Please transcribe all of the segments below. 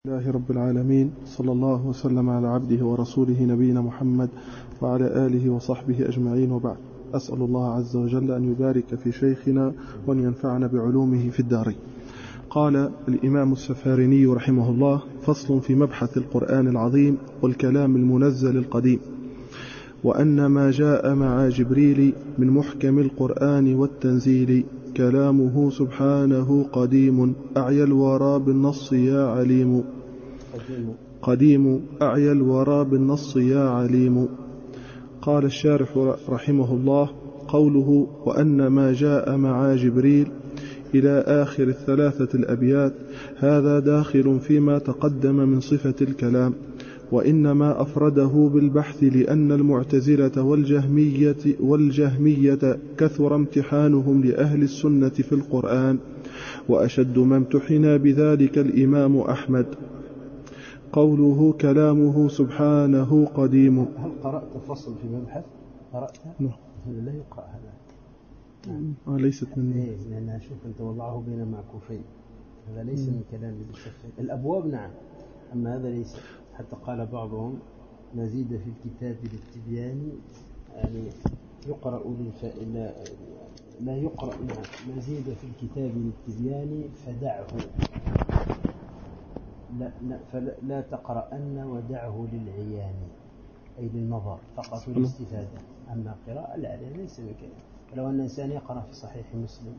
الله رب العالمين، صلى الله وسلم على عبده ورسوله نبينا محمد وعلى آله وصحبه أجمعين، وبعد. أسأل الله عز وجل أن يبارك في شيخنا وأن ينفعنا بعلومه في الدارين. قال الإمام السفاريني رحمه الله: فصل في مبحث القرآن العظيم والكلام المنزل القديم، وأن ما جاء مع جبريل من محكم القرآن والتنزيل كلامه سبحانه قديم أعيا الورى بالنص يا عليم. قديم أعيا الورى بالنص يا عليم. قال الشارح رحمه الله: قوله وأن ما جاء مع جبريل إلى آخر الثلاثة الأبيات هذا داخل فيما تقدم من صفة الكلام، وإنما أفرده بالبحث لأن المعتزلة والجهمية كثر امتحانهم لأهل السنة في القرآن، وأشد ما امتحن بذلك الإمام أحمد. قوله كلامه سبحانه قديم. هل قرأت فصل في مبحث؟ قرأت؟ لا يقرأ هذا. ليست مني. لأن أشوف أنت وضعه بين معكوفين، هذا ليس من كلام بالسفر. الأبواب نعم، أما هذا ليس. حتى قال بعضهم: مزيد في الكتاب للتبيان، يعني يقرأ لا يقرأ. نعم، مزيد في الكتاب للتبيان فدعه، لا تقرأن ودعه للعيان، أي للنظر فقط والاستفادة. أما قراءة لا ليس بكذا. لو أن إنسان يقرأ في صحيح مسلم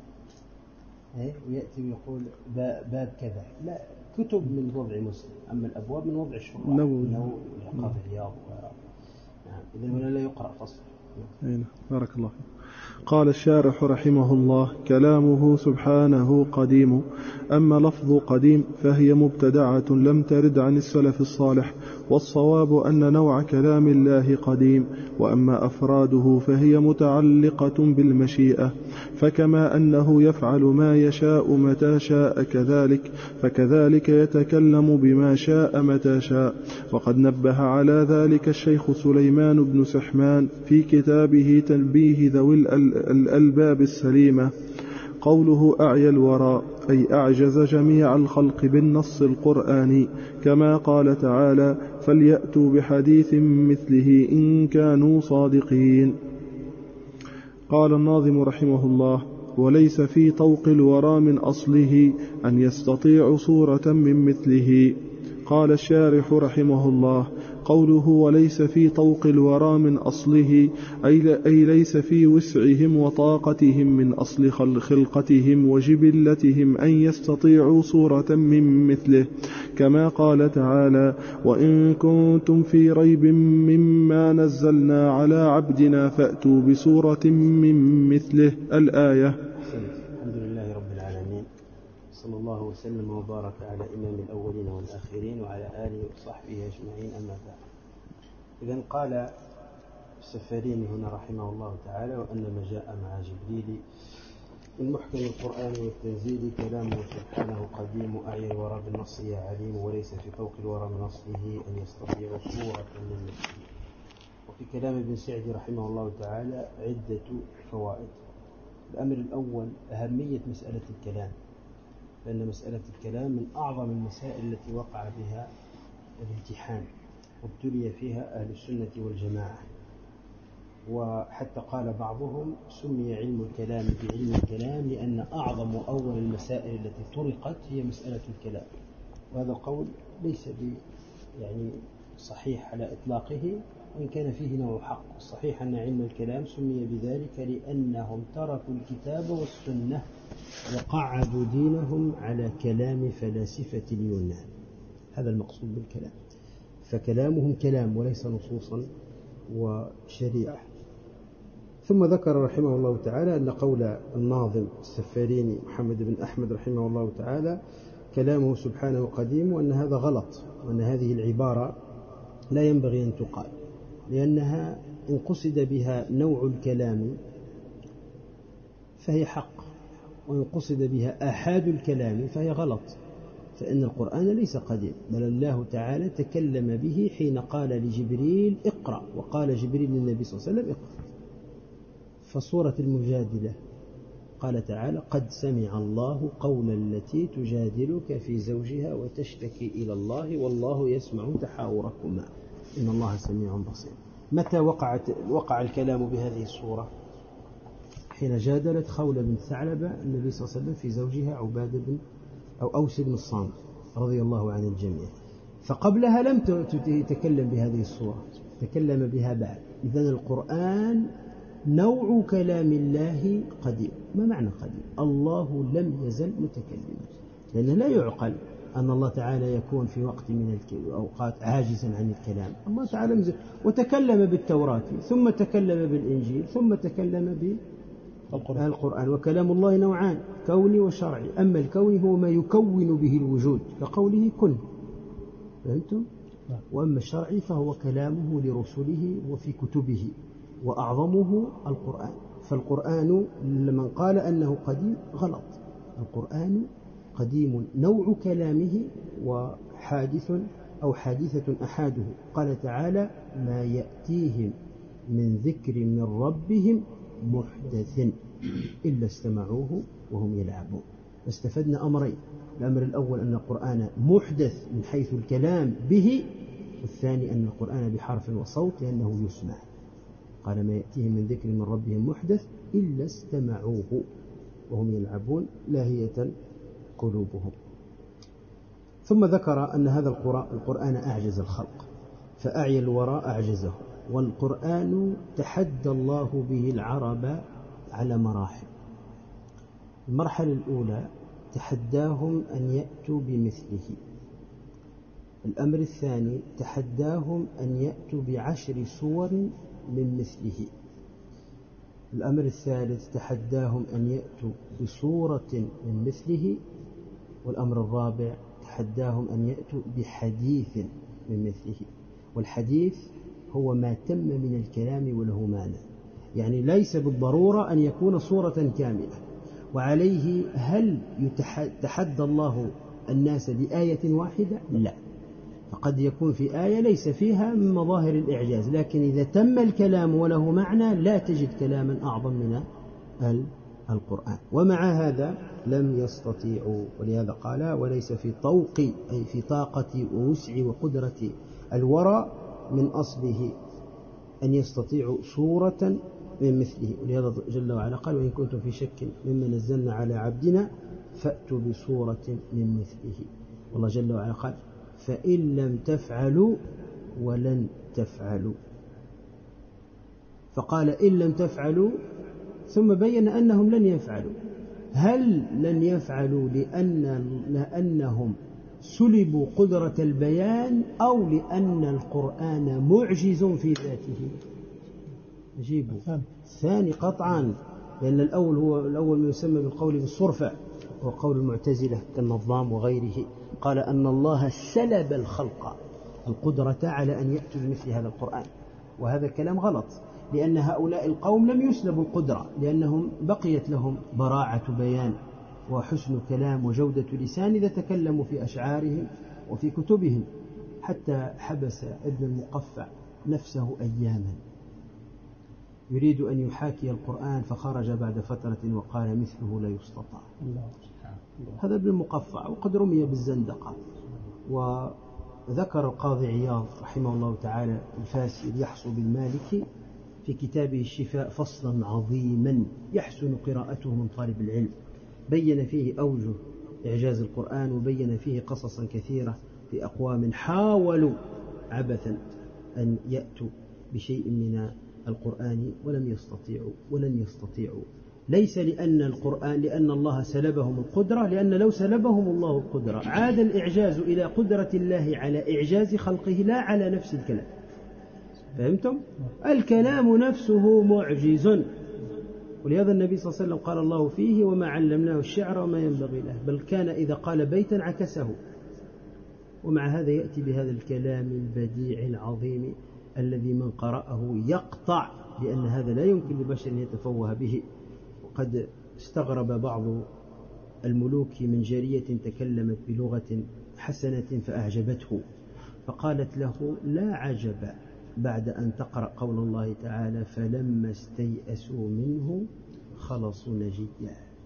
ويأتي ويقول باب كذا، لا، كتب من وضع مسلم، أما الأبواب من وضع الشراح، إنه قاضي الرياض. نعم، إذن ولا لا يقرأ فصل. بارك الله فيك. قال الشارح رحمه الله: كلامه سبحانه قديم. أما لفظ قديم فهي مبتدعة لم ترد عن السلف الصالح، والصواب أن نوع كلام الله قديم، وأما أفراده فهي متعلقة بالمشيئة، فكما أنه يفعل ما يشاء متى شاء فكذلك يتكلم بما شاء متى شاء. وقد نبه على ذلك الشيخ سليمان بن سحمان في كتابه تنبيه ذوي الألباب السليمة. قوله أعيا الورى أي أعجز جميع الخلق بالنص القرآني، كما قال تعالى: فليأتوا بحديث مثله إن كانوا صادقين. قال الناظم رحمه الله: وليس في طوق الورى من أصله أن يستطيع صورة من مثله. قال الشارح رحمه الله: قوله وليس في طوق الورى من أصله أي ليس في وسعهم وطاقتهم من أصل خلقتهم وجبلتهم أن يستطيعوا صورة من مثله، كما قال تعالى: وإن كنتم في ريب مما نزلنا على عبدنا فأتوا بصورة من مثله. الآية. الحمد لله رب العالمين، صلى الله وسلم وبارك على إمام الأولين والآخرين وعلى آله وصحبه أجمعين، أما بعد. إذن قال السفاريني هنا رحمه الله تعالى: وأن ما جاء مع جبريل من محكم القرآن والتنزيل كلامه سبحانه قديم أعيا الورى بالنص يا عليم، وليس في طوق الورى من أصله أن يستطيع صورة من مثله. وفي كلام ابن سعدي رحمه الله تعالى عدة فوائد. الأمر الأول أهمية مسألة الكلام، لأن مسألة الكلام من أعظم المسائل التي وقع بها الامتحان وابتلي فيها أهل السنة والجماعة. وحتى قال بعضهم: سمي علم الكلام بعلم الكلام لأن أعظم أول المسائل التي طرقت هي مسألة الكلام. وهذا القول ليس يعني صحيح على إطلاقه، وإن كان فيه نوع حق. الصحيح أن علم الكلام سمي بذلك لأنهم تركوا الكتاب والسنة وقعدوا دينهم على كلام فلاسفة اليونان. هذا المقصود بالكلام، فكلامهم كلام وليس نصوصا وشريعة. ثم ذكر رحمه الله تعالى أن قول الناظم السفاريني محمد بن أحمد رحمه الله تعالى: كلامه سبحانه قديم، وأن هذا غلط، وأن هذه العبارة لا ينبغي أن تقال، لأنها إن قصد بها نوع الكلام فهي حق، وإن قصد بها آحاد الكلام فهي غلط، فإن القرآن ليس قديم، بل الله تعالى تكلم به حين قال لجبريل: اقرأ، وقال جبريل للنبي صلى الله عليه وسلم: اقرأ. فصورة المجادلة قال تعالى قد سمع الله قول التي تجادلك في زوجها وتشتكي إلى الله والله يسمع تحاوركما إن الله سميع بصير. متى وقع الكلام بهذه الصورة؟ حين جادلت خولة بنت ثعلبة النبي صلى الله عليه وسلم في زوجها عبادة بن أو أوس بن الصامت رضي الله عن الجميع، فقبلها لم تتكلم بهذه الصورة، تكلم بها بعد. إذن القرآن نوع كلام الله قديم. ما معنى قديم؟ الله لم يزل متكلما، لأنه لا يعقل أن الله تعالى يكون في وقت من الأوقات عاجزا عن الكلام. الله تعالى مزل وتكلم بالتوراة ثم تكلم بالإنجيل ثم تكلم بالقرآن. وكلام الله نوعان، كوني وشرعي. أما الكوني هو ما يكون به الوجود كقوله كن، فهمتم؟ وأما الشرعي فهو كلامه لرسله وفي كتبه، وأعظمه القرآن. فالقرآن لمن قال أنه قديم غلط. القرآن قديم نوع كلامه وحادث أو حادثة أحاده. قال تعالى ما يأتيهم من ذكر من ربهم محدث إلا استمعوه وهم يلعبون. فاستفدنا أمرين: الأمر الأول أن القرآن محدث من حيث الكلام به، والثاني أن القرآن بحرف وصوت لأنه يسمع. قال ما يأتيهم من ذكر من ربهم محدث إلا استمعوه وهم يلعبون لاهية قلوبهم. ثم ذكر أن هذا القرآن أعجز الخلق، فأعيا الوراء أعجزه. والقرآن تحدى الله به العرب على مراحل. المرحلة الأولى تحداهم أن يأتوا بمثله. الأمر الثاني تحداهم أن يأتوا ب10 سور من مثله. الأمر الثالث تحداهم أن يأتوا بسورة من مثله. والأمر الرابع تحداهم أن يأتوا بحديث من مثله. والحديث هو ما تم من الكلام وله معنى، يعني ليس بالضرورة أن يكون صورة كاملة. وعليه هل يتحدى الله الناس بآية واحدة؟ لا، فقد يكون في آية ليس فيها من مظاهر الإعجاز، لكن إذا تم الكلام وله معنى لا تجد كلاما أعظم من القرآن. ومع هذا لم يستطيعوا، ولهذا قال وليس في طوق أي في طاقة ووسع وقدرة الورى من أصله أن يستطيعوا سورة من مثله. ولهذا جل وعلا قال وإن كنتم في شك مما نزلنا على عبدنا فأتوا بسورة من مثله. والله جل وعلا قال فإن لم تفعلوا ولن تفعلوا، فقال إن لم تفعلوا ثم بين أنهم لن يفعلوا. هل لن يفعلوا لأنهم سلبوا قدرة البيان أو لأن القرآن معجز في ذاته؟ أجيبوا ثاني قطعا، لأن الأول هو الأول ما يسمى بالقول بالصرفة، وقول المعتزلة كالنظام وغيره قال أن الله سلب الخلق القدرة على أن يأتوا بمثل هذا القرآن. وهذا الكلام غلط، لأن هؤلاء القوم لم يسلبوا القدرة، لأنهم بقيت لهم براعة بيان وحسن كلام وجودة لسان إذا تكلموا في أشعارهم وفي كتبهم. حتى حبس ابن المقفع نفسه أياما يريد أن يحاكي القرآن، فخرج بعد فترة وقال مثله لا يستطاع. هذا ابن المقفع، وقد رمي بالزندقة. وذكر القاضي عياض رحمه الله تعالى الفاسي يحصو بالمالكي في كتابه الشفاء فصلا عظيما يحسن قراءته من طالب العلم، بين فيه أوجه إعجاز القرآن، وبين فيه قصصا كثيرة في أقوام حاولوا عبثا أن يأتوا بشيء من القرآن ولن يستطيعوا. ليس لأن الله سلبهم القدرة، لأن لو سلبهم الله القدرة عاد الإعجاز إلى قدرة الله على إعجاز خلقه لا على نفس الكلام. فهمتم؟ الكلام نفسه معجز، ولهذا النبي صلى الله عليه وسلم قال الله فيه وما علمناه الشعر وما ينبغي له، بل كان إذا قال بيتا عكسه. ومع هذا يأتي بهذا الكلام البديع العظيم الذي من قرأه يقطع بأن هذا لا يمكن لبشر أن يتفوه به. وقد استغرب بعض الملوك من جارية تكلمت بلغة حسنة فأعجبته، فقالت له لا عجب بعد أن تقرأ قول الله تعالى فلما استيأسوا منه خلصوا نجيا.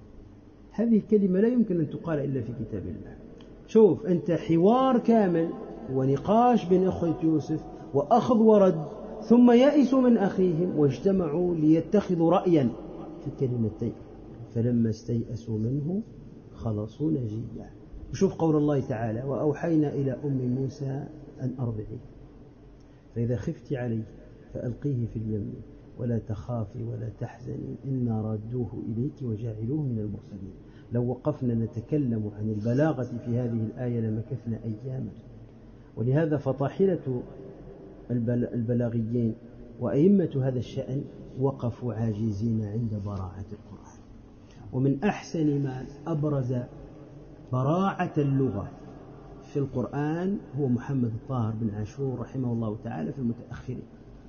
هذه الكلمة لا يمكن أن تقال إلا في كتاب الله. شوف أنت، حوار كامل ونقاش بين أخوة يوسف وأخذ ورد، ثم يئسوا من أخيهم واجتمعوا ليتخذوا رأيا في الكلمتين، فلما استيئسوا منه خلصوا نجيا. وشوف قول الله تعالى: وأوحينا إلى أم موسى أن أرضعيه فإذا خفت عليه فألقيه في اليم ولا تخافي ولا تحزني إنا رادوه إليك وجاعلوه من المرسلين. لو وقفنا نتكلم عن البلاغة في هذه الآية لمكثنا أياما. ولهذا فطاحلة البلاغيين وأئمة هذا الشأن وقفوا عاجزين عند براعة القرآن. ومن أحسن ما أبرز براعة اللغة في القرآن هو محمد الطاهر بن عاشور رحمه الله تعالى في المتأخرين.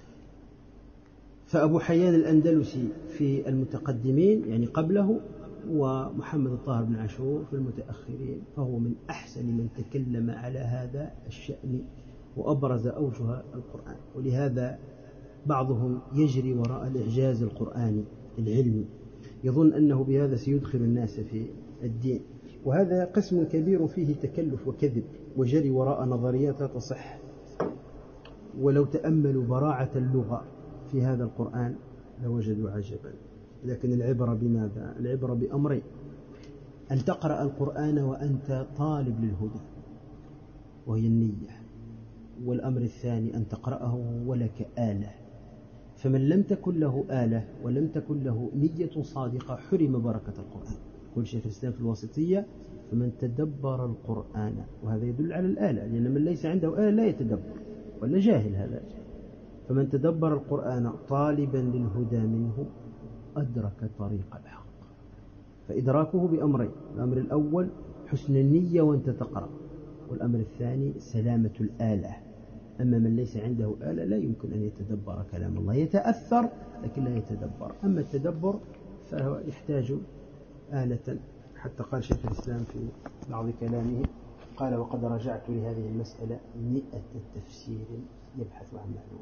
فأبو حيان الأندلسي في المتقدمين يعني قبله، ومحمد الطاهر بن عاشور في المتأخرين، فهو من أحسن من تكلم على هذا الشأن وأبرز أوجه القرآن. ولهذا بعضهم يجري وراء الإعجاز القرآني العلمي، يظن أنه بهذا سيدخل الناس في الدين، وهذا قسم كبير فيه تكلف وكذب وجري وراء نظريات لا تصح. ولو تأملوا براعة اللغة في هذا القرآن لوجدوا عجبا. لكن العبرة بماذا؟ العبرة بأمرين: أن تقرأ القرآن وأنت طالب للهدى وهي النية، والأمر الثاني أن تقرأه ولك آلة. فمن لم تكن له آلة ولم تكن له نية صادقة حرم بركة القرآن. يقول شيخ الإسلام في الواسطية: فمن تدبر القرآن، وهذا يدل على الآلة، لأن من ليس عنده آلة لا يتدبر ولا جاهل هذا. فمن تدبر القرآن طالبا للهدى منه أدرك طريق الحق. فإدراكه بأمرين: الأمر الأول حسن النية وأنت تقرأ، والأمر الثاني سلامة الآلة. أما من ليس عنده آلة لا يمكن أن يتدبر كلام الله، يتأثر لكن لا يتدبر. أما التدبر فهو يحتاج آلة. حتى قال شيخ الإسلام في بعض كلامه، قال: وقد رجعت لهذه المسألة 100 تفسير يبحث عن معلومة.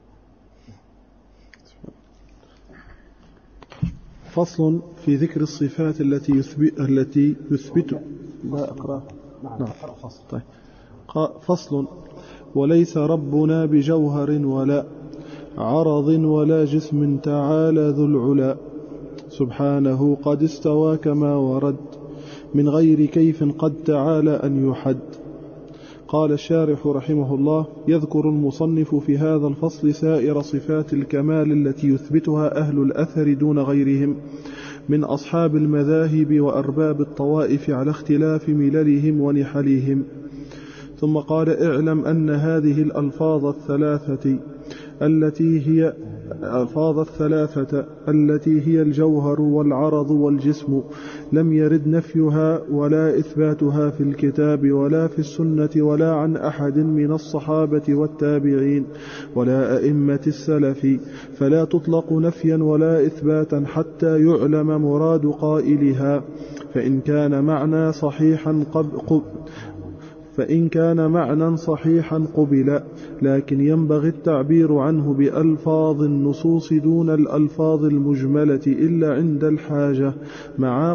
فصل في ذكر الصفات التي يثبت لا أقرأ. نعم. طيب. فصل: وليس ربنا بجوهر ولا عرض ولا جسم تعالى ذو العلا، سبحانه قد استوى كما ورد، من غير كيف قد تعالى أن يحد. قال الشارح رحمه الله: يذكر المصنف في هذا الفصل سائر صفات الكمال التي يثبتها أهل الأثر دون غيرهم من أصحاب المذاهب وأرباب الطوائف على اختلاف مللهم ونحلهم. ثم قال: اعلم أن هذه الألفاظ الثلاثة التي هي الجوهر والعرض والجسم لم يرد نفيها ولا إثباتها في الكتاب ولا في السنة ولا عن أحد من الصحابة والتابعين ولا أئمة السلف، فلا تطلق نفيا ولا إثباتا حتى يعلم مراد قائلها. فإن كان معنى صحيحا قبل، لكن ينبغي التعبير عنه بألفاظ النصوص دون الألفاظ المجملة إلا عند الحاجة مع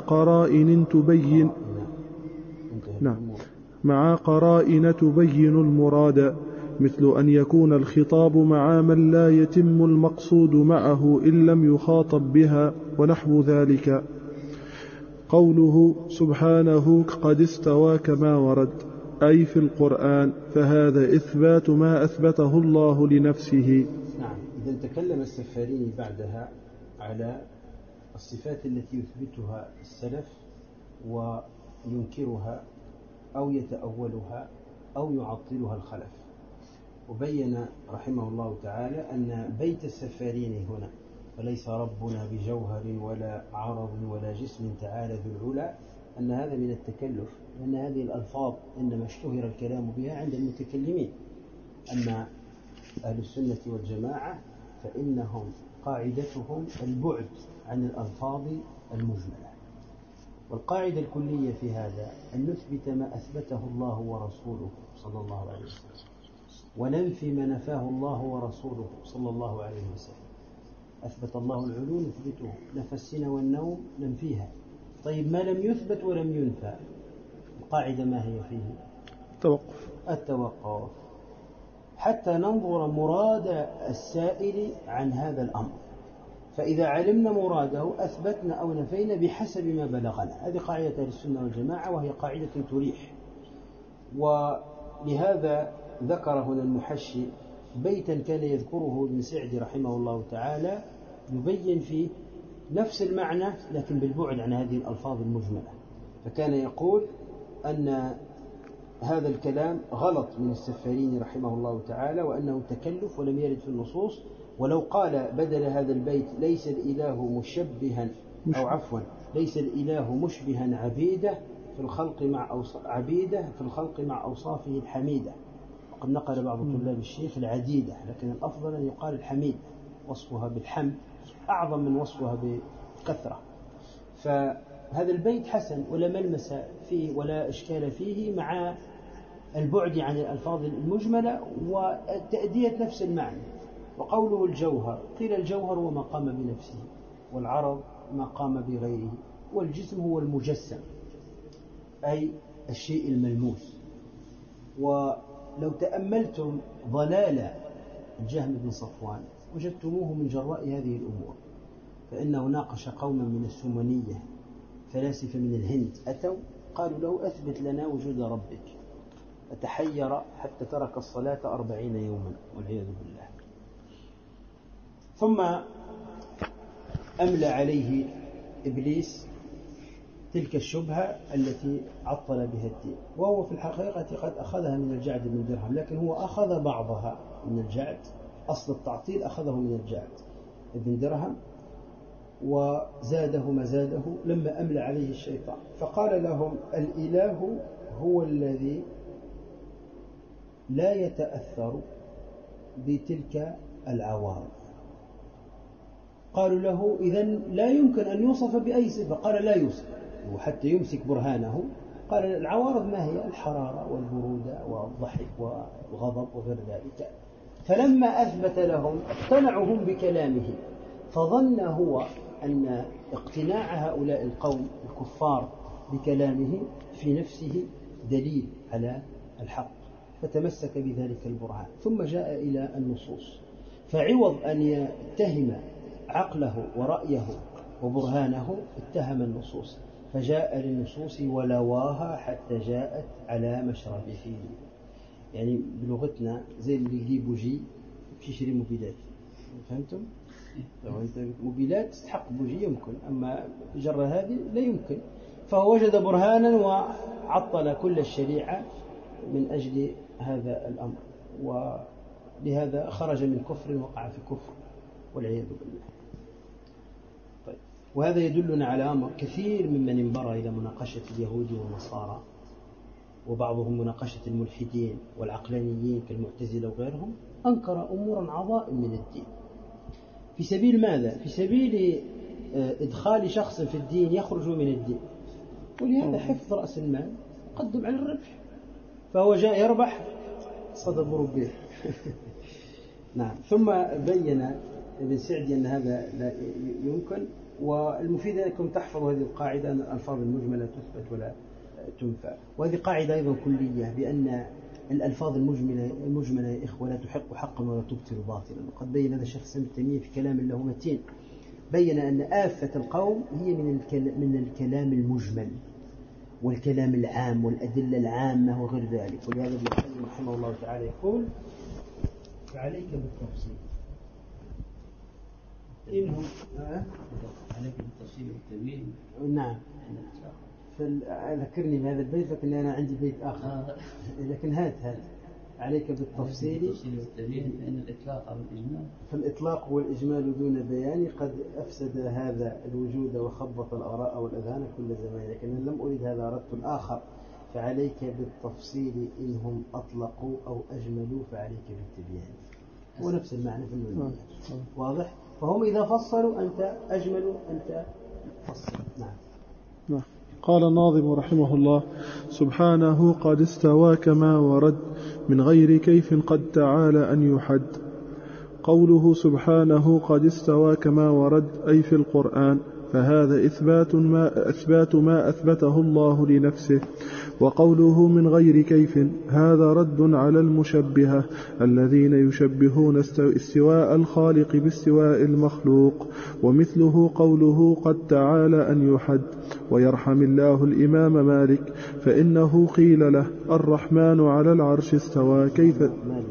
قرائن تبين المراد، مثل أن يكون الخطاب مع من لا يتم المقصود معه إن لم يخاطب بها ونحو ذلك. قوله سبحانه قد استوى كما ورد أي في القرآن، فهذا إثبات ما أثبته الله لنفسه. نعم. إذا تكلم السفاريني بعدها على الصفات التي يثبتها السلف وينكرها أو يتأولها أو يعطلها الخلف، وبين رحمه الله تعالى أن بيت السفاريني هنا وليس ربنا بجوهر ولا عرض ولا جسم تعالى ذو العلا، أن هذا من التكلف، لأن هذه الألفاظ إنما اشتهر الكلام بها عند المتكلمين. أما أهل السنة والجماعة فإنهم قاعدتهم البعد عن الألفاظ المجملة. والقاعدة الكلية في هذا أن نثبت ما أثبته الله ورسوله صلى الله عليه وسلم، وننفي ما نفاه الله ورسوله صلى الله عليه وسلم. أثبت الله العلو نثبته، نفى السنة والنوم ننفيها، طيب ما لم يثبت ولم ينفى القاعدة ما هي فيه؟ التوقف حتى ننظر مراد السائل عن هذا الأمر، فإذا علمنا مراده أثبتنا أو نفينا بحسب ما بلغنا. هذه قاعدة أهل السنة والجماعة، وهي قاعدة تريح. ولهذا ذكر هنا المحشي بيتا كان يذكره ابن سعدي رحمه الله تعالى يبين فيه نفس المعنى لكن بالبعد عن هذه الألفاظ المجملة. فكان يقول أن هذا الكلام غلط من السفاريني رحمه الله تعالى، وأنه تكلف ولم يرد في النصوص. ولو قال بدل هذا البيت ليس الإله مشبها أو عفوا ليس الإله مشبها عبيده في الخلق مع أوصافه الحميدة. وقد نقل بعض طلاب الشيخ العديدة، لكن الأفضل أن يقال الحميد، وصفها بالحمد أعظم من وصفها بالكثرة. فهذا البيت حسن ولا ملمس فيه ولا إشكال فيه، مع البعد عن الألفاظ المجملة وتأدية نفس المعنى. وقوله الجوهر، قيل الجوهر هو ما قام بنفسه، والعرض ما قام بغيره، والجسم هو المجسم أي الشيء الملموس. ولو تأملتم ضلال الجهم بن صفوان وجدتموه من جراء هذه الأمور، فإنه ناقش قوما من السمنية فلاسفة من الهند، أتوا قالوا له أثبت لنا وجود ربك، فتحير حتى ترك الصلاة 40 يوما والعياذ بالله. ثم أملى عليه إبليس تلك الشبهة التي عطل بها الدين، وهو في الحقيقة قد أخذها من الجعد بن درهم، لكن هو أخذ بعضها من الجعد. أصل التعطيل أخذه من الجعد بن درهم وزاده ما زاده لما أملى عليه الشيطان. فقال لهم الإله هو الذي لا يتأثر بتلك العوارض. قالوا له إذن لا يمكن أن يوصف بأي صفة. قال لا يوصف، وحتى يمسك برهانه قال العوارض ما هي؟ الحرارة والبرودة والضحك والغضب وغير ذلك. فلما أثبت لهم اقتنعوا هم بكلامه، فظن هو أن اقتناع هؤلاء القوم الكفار بكلامه في نفسه دليل على الحق، فتمسك بذلك البرهان. ثم جاء إلى النصوص، فعوض أن يتهم عقله ورأيه وبرهانه اتهم النصوص، فجاء للنصوص ولواها حتى جاءت على مشربه. يعني بلغتنا زي اللي يجيب بوجي يشتري موبيلات، فهمتم؟ لو أنت موبيلات تستحق بوجي يمكن، أما جرة هذه لا يمكن. فهو وجد برهانا وعطل كل الشريعة من أجل هذا الأمر، ولهذا خرج من كفر وقع في كفر والعياذ بالله. طيب، وهذا يدلنا على أمر كثير ممن انبرى إلى مناقشة اليهود والنصارى، وبعضهم مناقشة الملحدين والعقلانيين كالمعتزلة وغيرهم، أنكر أمورا عظائم من الدين. في سبيل ماذا؟ في سبيل إدخال شخص في الدين يخرج من الدين، ولهذا حفظ رأس المال قدم على الربح، فهو جاء يربح صدى مربح. نعم. ثم بين ابن سعدي أن هذا لا يمكن. والمفيد أنكم تحفظوا هذه القاعدة أن الألفاظ المجملة تثبت ولا تنفى. وهذه قاعدة أيضا كلية، بأن الألفاظ المجملة يا إخوة لا تحق حقا ولا تبطل باطلا. وقد بين هذا الشيخ ابن تيمية في كلام له متين، بين أن آفة القوم هي من الكلام المجمل والكلام العام والأدلة العامة وغير ذلك. ولهذا ابن القيم رحمه الله تعالى يقول فعليك بالتفصيل عليك بالتفصيل والتبيين. نعم. ذكرني بهذا البيت، لكن أنا عندي بيت آخر. لكن هذا عليك بالتفصيل والتبيين، لأن الإطلاق أو الإجمال، فالإطلاق والإجمال دون بيان قد أفسد هذا الوجود وخبط الآراء والأذهان كل زمان. لكن لم أريد هذا، أردت آخر. فعليك بالتفصيل إنهم أطلقوا أو أجملوا فعليك بالتبيان، هو نفس المعنى في النونية. واضح؟ فهم إذا فصلوا أنت أجملوا، أنت فصل. نعم. قال الناظم رحمه الله: سبحانه قد استوى كما ورد من غير كيف قد تعالى أن يحد. قوله سبحانه قد استوى كما ورد أي في القرآن، فهذا إثبات ما أثبته الله لنفسه. وقوله من غير كيف هذا رد على المشبهة الذين يشبهون استواء الخالق باستواء المخلوق، ومثله قوله قد تعالى أن يحد. ويرحم الله الإمام مالك فإنه قيل له الرحمن على العرش استوى كيف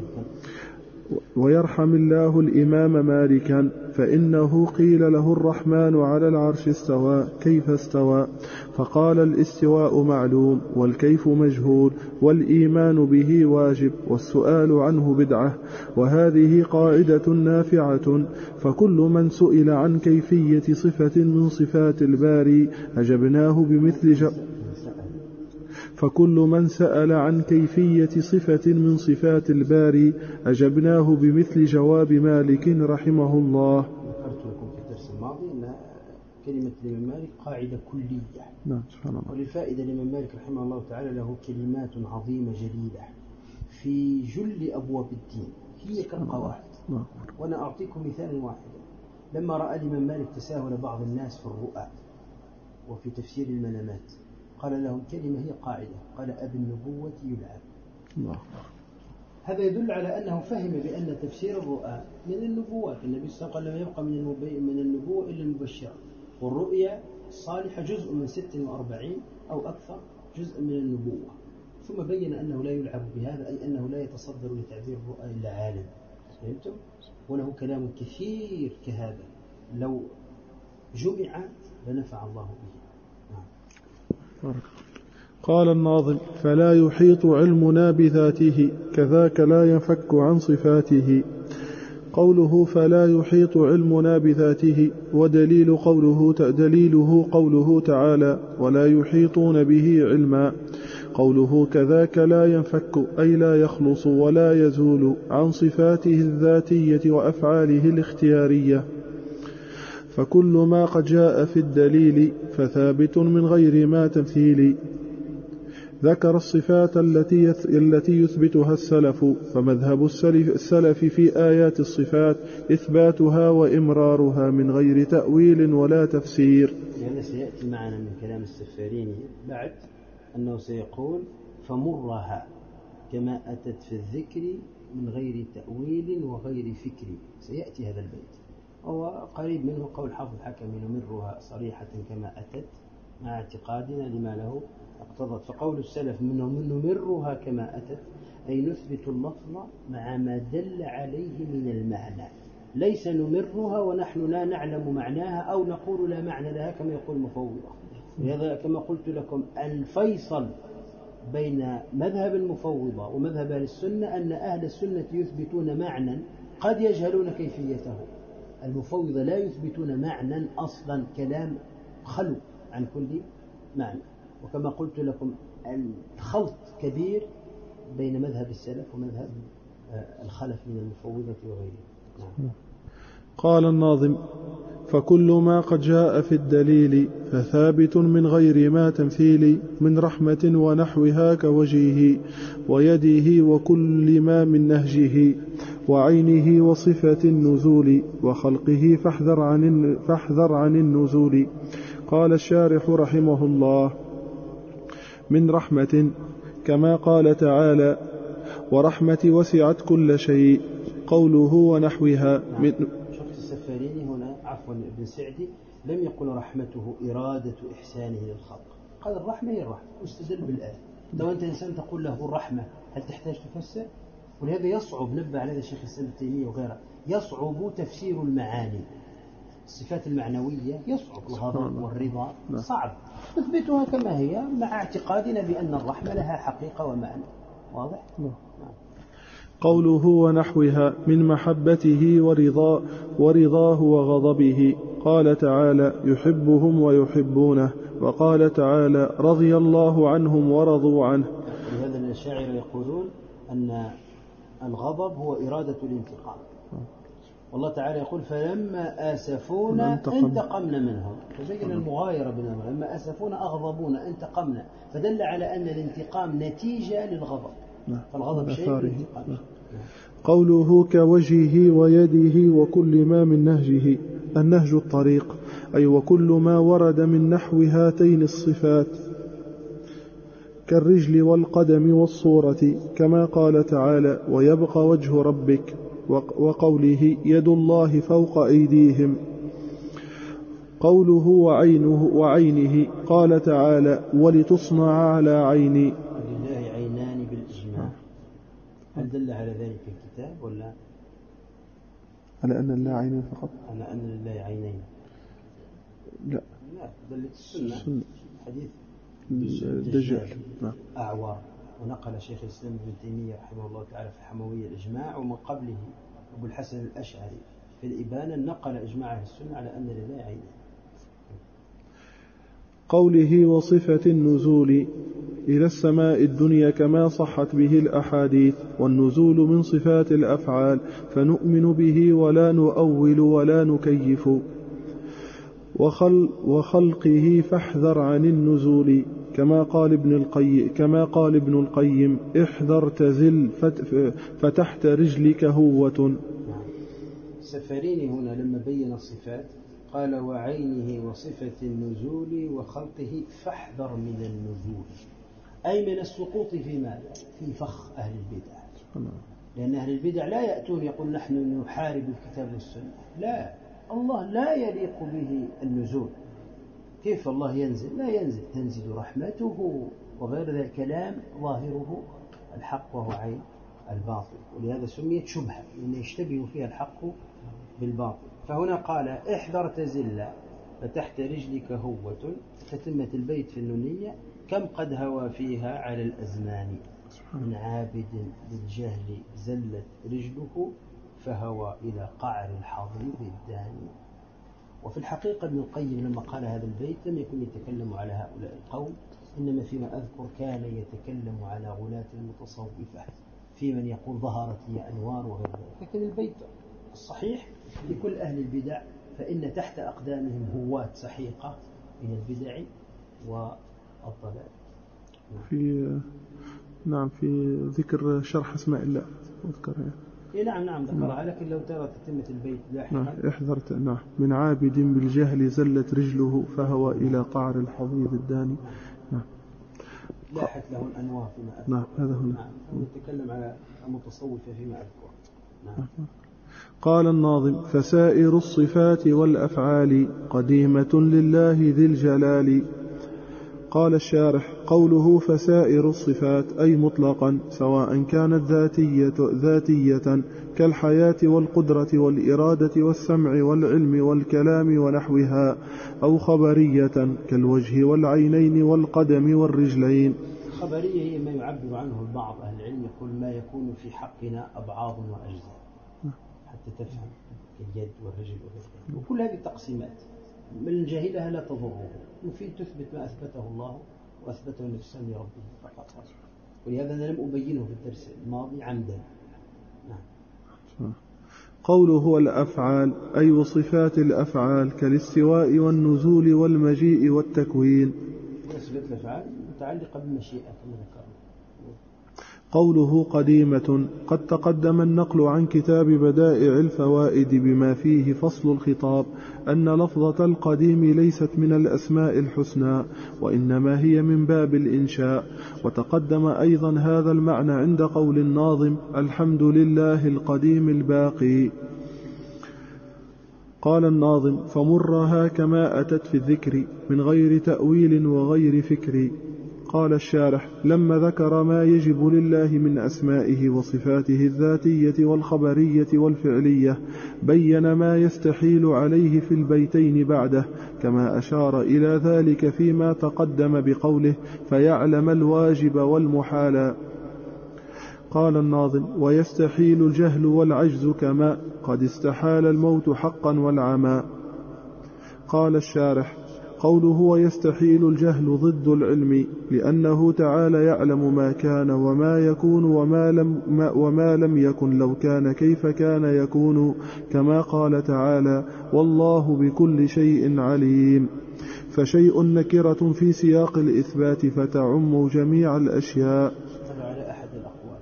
ويرحم الله الإمام مالكا فإنه قيل له الرحمن على العرش استوى كيف استوى، فقال الاستواء معلوم والكيف مجهول والإيمان به واجب والسؤال عنه بدعة. وهذه قاعدة نافعة، فكل من سئل عن كيفية صفة من صفات الباري أجبناه بمثل فكل من سأل عن كيفية صفة من صفات الباري أجبناه بمثل جواب مالك رحمه الله. ذكرت لكم في الدرس الماضي أن كلمة الإمام مالك قاعدة كلية. نعم سبحان الله. وللفائدة الإمام مالك رحمه الله تعالى له كلمات عظيمة جليلة في جل أبواب الدين هي كالقواعد. وأنا أعطيكم مثالا واحدا. لما رأى الإمام مالك تساهل بعض الناس في الرؤى وفي تفسير المنامات قال لهم كلمة هي قاعدة، قال أبي النبوة يلعب. الله. هذا يدل على أنه فهم بأن تفسير الرؤى من النبوات. النبي صلى الله عليه وسلم لم يبقى من النبوة إلا المبشرة، والرؤيا الصالحة جزء من 46 أو أكثر جزء من النبوة. ثم بين أنه لا يلعب بهذا، أي أنه لا يتصدر لتعبير الرؤى إلا عالم. فهمتم؟ وله كلام كثير كهذا لو جمع لنفع الله به. قال الناظم فلا يحيط علمنا بذاته كذاك لا ينفك عن صفاته. قوله فلا يحيط علمنا بذاته ودليل دليله قوله تعالى ولا يحيطون به علما. قوله كذاك لا ينفك أي لا يخلص ولا يزول عن صفاته الذاتية وأفعاله الاختيارية. فكل ما قد جاء في الدليل فثابت من غير ما تمثيل. ذكر الصفات التي يثبتها السلف، فمذهب السلف في آيات الصفات إثباتها وإمرارها من غير تأويل ولا تفسير. لأن سيأتي معنا من كلام السفاريني بعد أنه سيقول فمرها كما أتت في الذكر من غير تأويل وغير فكر. سيأتي هذا البيت، هو قريب منه قول حافظ الحكم نمرها صريحة كما أتت مع اعتقادنا لما له اقتضت. فقول السلف منهم نمرها كما أتت أي نثبت اللفظ مع ما دل عليه من المعنى، ليس نمرها ونحن لا نعلم معناها أو نقول لا معنى لها كما يقول المفوضة. لهذا كما قلت لكم الفيصل بين مذهب المفوضة ومذهب أهل السنة أن أهل السنة يثبتون معنى قد يجهلون كيفيته. المفوضة لا يثبتون معنى أصلا، كلام خلو عن كل معنى. وكما قلت لكم الخلط كبير بين مذهب السلف ومذهب الخلف من المفوضة وغيره. قال الناظم فكل ما قد جاء في الدليل فثابت من غير ما تمثيل من رحمة ونحوها كوجهه ويده وكل ما من نهجه وعينه وصفة النزول وخلقه فاحذر عن النزول. قال الشارح رحمه الله من رحمة كما قال تعالى ورحمتي وسعت كل شيء. قوله ونحوها شخص السفاريني هنا عفوا ابن سعدي لم يقل رحمته إرادة إحسانه للخلق، قال الرحمة هي الرحمة واستدل بالآية. لو أنت إنسان تقول له الرحمة هل تحتاج تفسر؟ ولهذا يصعب، نبه على هذا الشيخ الإسلام ابن تيمية وغيره، يصعب تفسير المعاني. الصفات المعنوية يصعب، الغضب والرضا صعب نثبتها كما هي مع اعتقادنا بأن الرحمة لها حقيقة ومعنى واضح. قوله ونحوها من محبته ورضاه وغضبه. قال تعالى يحبهم ويحبونه، وقال تعالى رضي الله عنهم ورضوا عنه. لهذا الأشاعرة يقولون أن الغضب هو إرادة الانتقام، والله تعالى يقول فلما آسفونا انتقمنا منهم، فبين المغايرة بينهما، لما آسفونا أغضبونا انتقمنا، فدل على أن الانتقام نتيجة للغضب، فالغضب شيء والانتقام شيء. قوله كوجهه ويده وكل ما من نهجه. النهج الطريق أي وكل ما ورد من نحو هاتين الصفات كالرجل والقدم والصورة، كما قال تعالى ويبقى وجه ربك، وقوله يد الله فوق أيديهم. قوله وعينه قال تعالى ولتصنع على عيني. لله عينان بالإجماع. هل دل على ذلك الكتاب ولا على أن لله عينين فقط؟ على أن لله عينين لا دلت السنة. حديث الدجال أعور، ونقل شيخ الإسلام ابن تيمية رحمه الله تعالى في الحموية الإجماع، ومن قبله أبو الحسن الأشعري في الإبانة نقل إجماع أهل السنة على أن لله عينين. قوله وصفة النزول إلى السماء الدنيا كما صحت به الأحاديث، والنزول من صفات الأفعال فنؤمن به ولا نؤول ولا نكيف. وخلقه فاحذر عن النزول، كما قال ابن القيم احذر تزل فتحت رجلك هوة. السفاريني هنا لما بين الصفات قال وعينه وصفة النزول وخلقه فاحذر من النزول، أي من السقوط في ماذا؟ في فخ أهل البدع. لأن أهل البدع لا يأتون يقول نحن نحارب الكتاب والسنة، لا، الله لا يليق به النزول. كيف الله ينزل؟ لا ينزل، تنزل رحمته وغير ذا الكلام ظاهره الحق وهو عين الباطل، ولهذا سميت شبهة لأن يشتبه فيها الحق بالباطل. فهنا قال احذر تزل فتحت رجلك هوة، تتمة البيت في النونية كم قد هوى فيها على الأزمان، من عابد بالجهل زلت رجله فهوى إلى قعر الحضيض الداني. وفي الحقيقة ابن القيم لما قال هذا البيت لم يكن يتكلم على هؤلاء القوم، إنما فيما أذكر كان يتكلم على غلاة المتصوفة، في من يقول ظهرت لي أنوار وغير ذلك. لكن البيت الصحيح لكل أهل البدع، فإن تحت أقدامهم هوات سحيقة من البدع والضلال. في ذكر شرح اسماء الله أذكرها. نعم ذكرها، لكن لو ترى تتمة البيت لاحقا احذرت من عابد بالجهل زلت رجله فهوى إلى قعر الحضيض الداني. لاحت له الأنوار فيما أذكر. هذا هنا نتكلم على المتصوفة فيما أذكر. قال الناظم فسائر الصفات والأفعال قديمة لله ذي الجلال. قال الشارح قوله فسائر الصفات أي مطلقا، سواء كانت ذاتية كالحياة والقدرة والإرادة والسمع والعلم والكلام ونحوها، أو خبرية كالوجه والعينين والقدم والرجلين. خبرية هي ما يعبر عنه بعض أهل العلم، يقول ما يكون في حقنا أبعاض وأجزاء، حتى تفهم اليد والرجل والرجل، وكل هذه التقسيمات من جاهلها لا تضره، مفيد تثبت ما أثبته الله وأثبته النبي صلى الله عليه وسلم لربه فقط. ولهذا أنا لم أبينه في الدرس الماضي عمدا. قوله الأفعال أي وصفات الأفعال كالاستواء والنزول والمجيء والتكوين. صفات الأفعال متعلقة بالمشيئة كما ذكرنا. قوله قديمة قد تقدم النقل عن كتاب بدائع الفوائد بما فيه فصل الخطاب أن لفظة القديم ليست من الأسماء الحسنى، وإنما هي من باب الإنشاء. وتقدم أيضا هذا المعنى عند قول الناظم الحمد لله القديم الباقي. قال الناظم فمرها كما أتت في الذكر من غير تأويل وغير فكر. قال الشارح لما ذكر ما يجب لله من أسمائه وصفاته الذاتية والخبرية والفعلية بين ما يستحيل عليه في البيتين بعده، كما أشار إلى ذلك فيما تقدم بقوله فيعلم الواجب والمحال. قال الناظم ويستحيل الجهل والعجز كما قد استحال الموت حقا والعمى. قال الشارح قوله ويستحيل الجهل ضد العلم، لأنه تعالى يعلم ما كان وما يكون وما لم يكن لو كان كيف كان يكون، كما قال تعالى والله بكل شيء عليم. فشيء نكرة في سياق الإثبات فتعم جميع الأشياء. هذا على أحد الأقوال،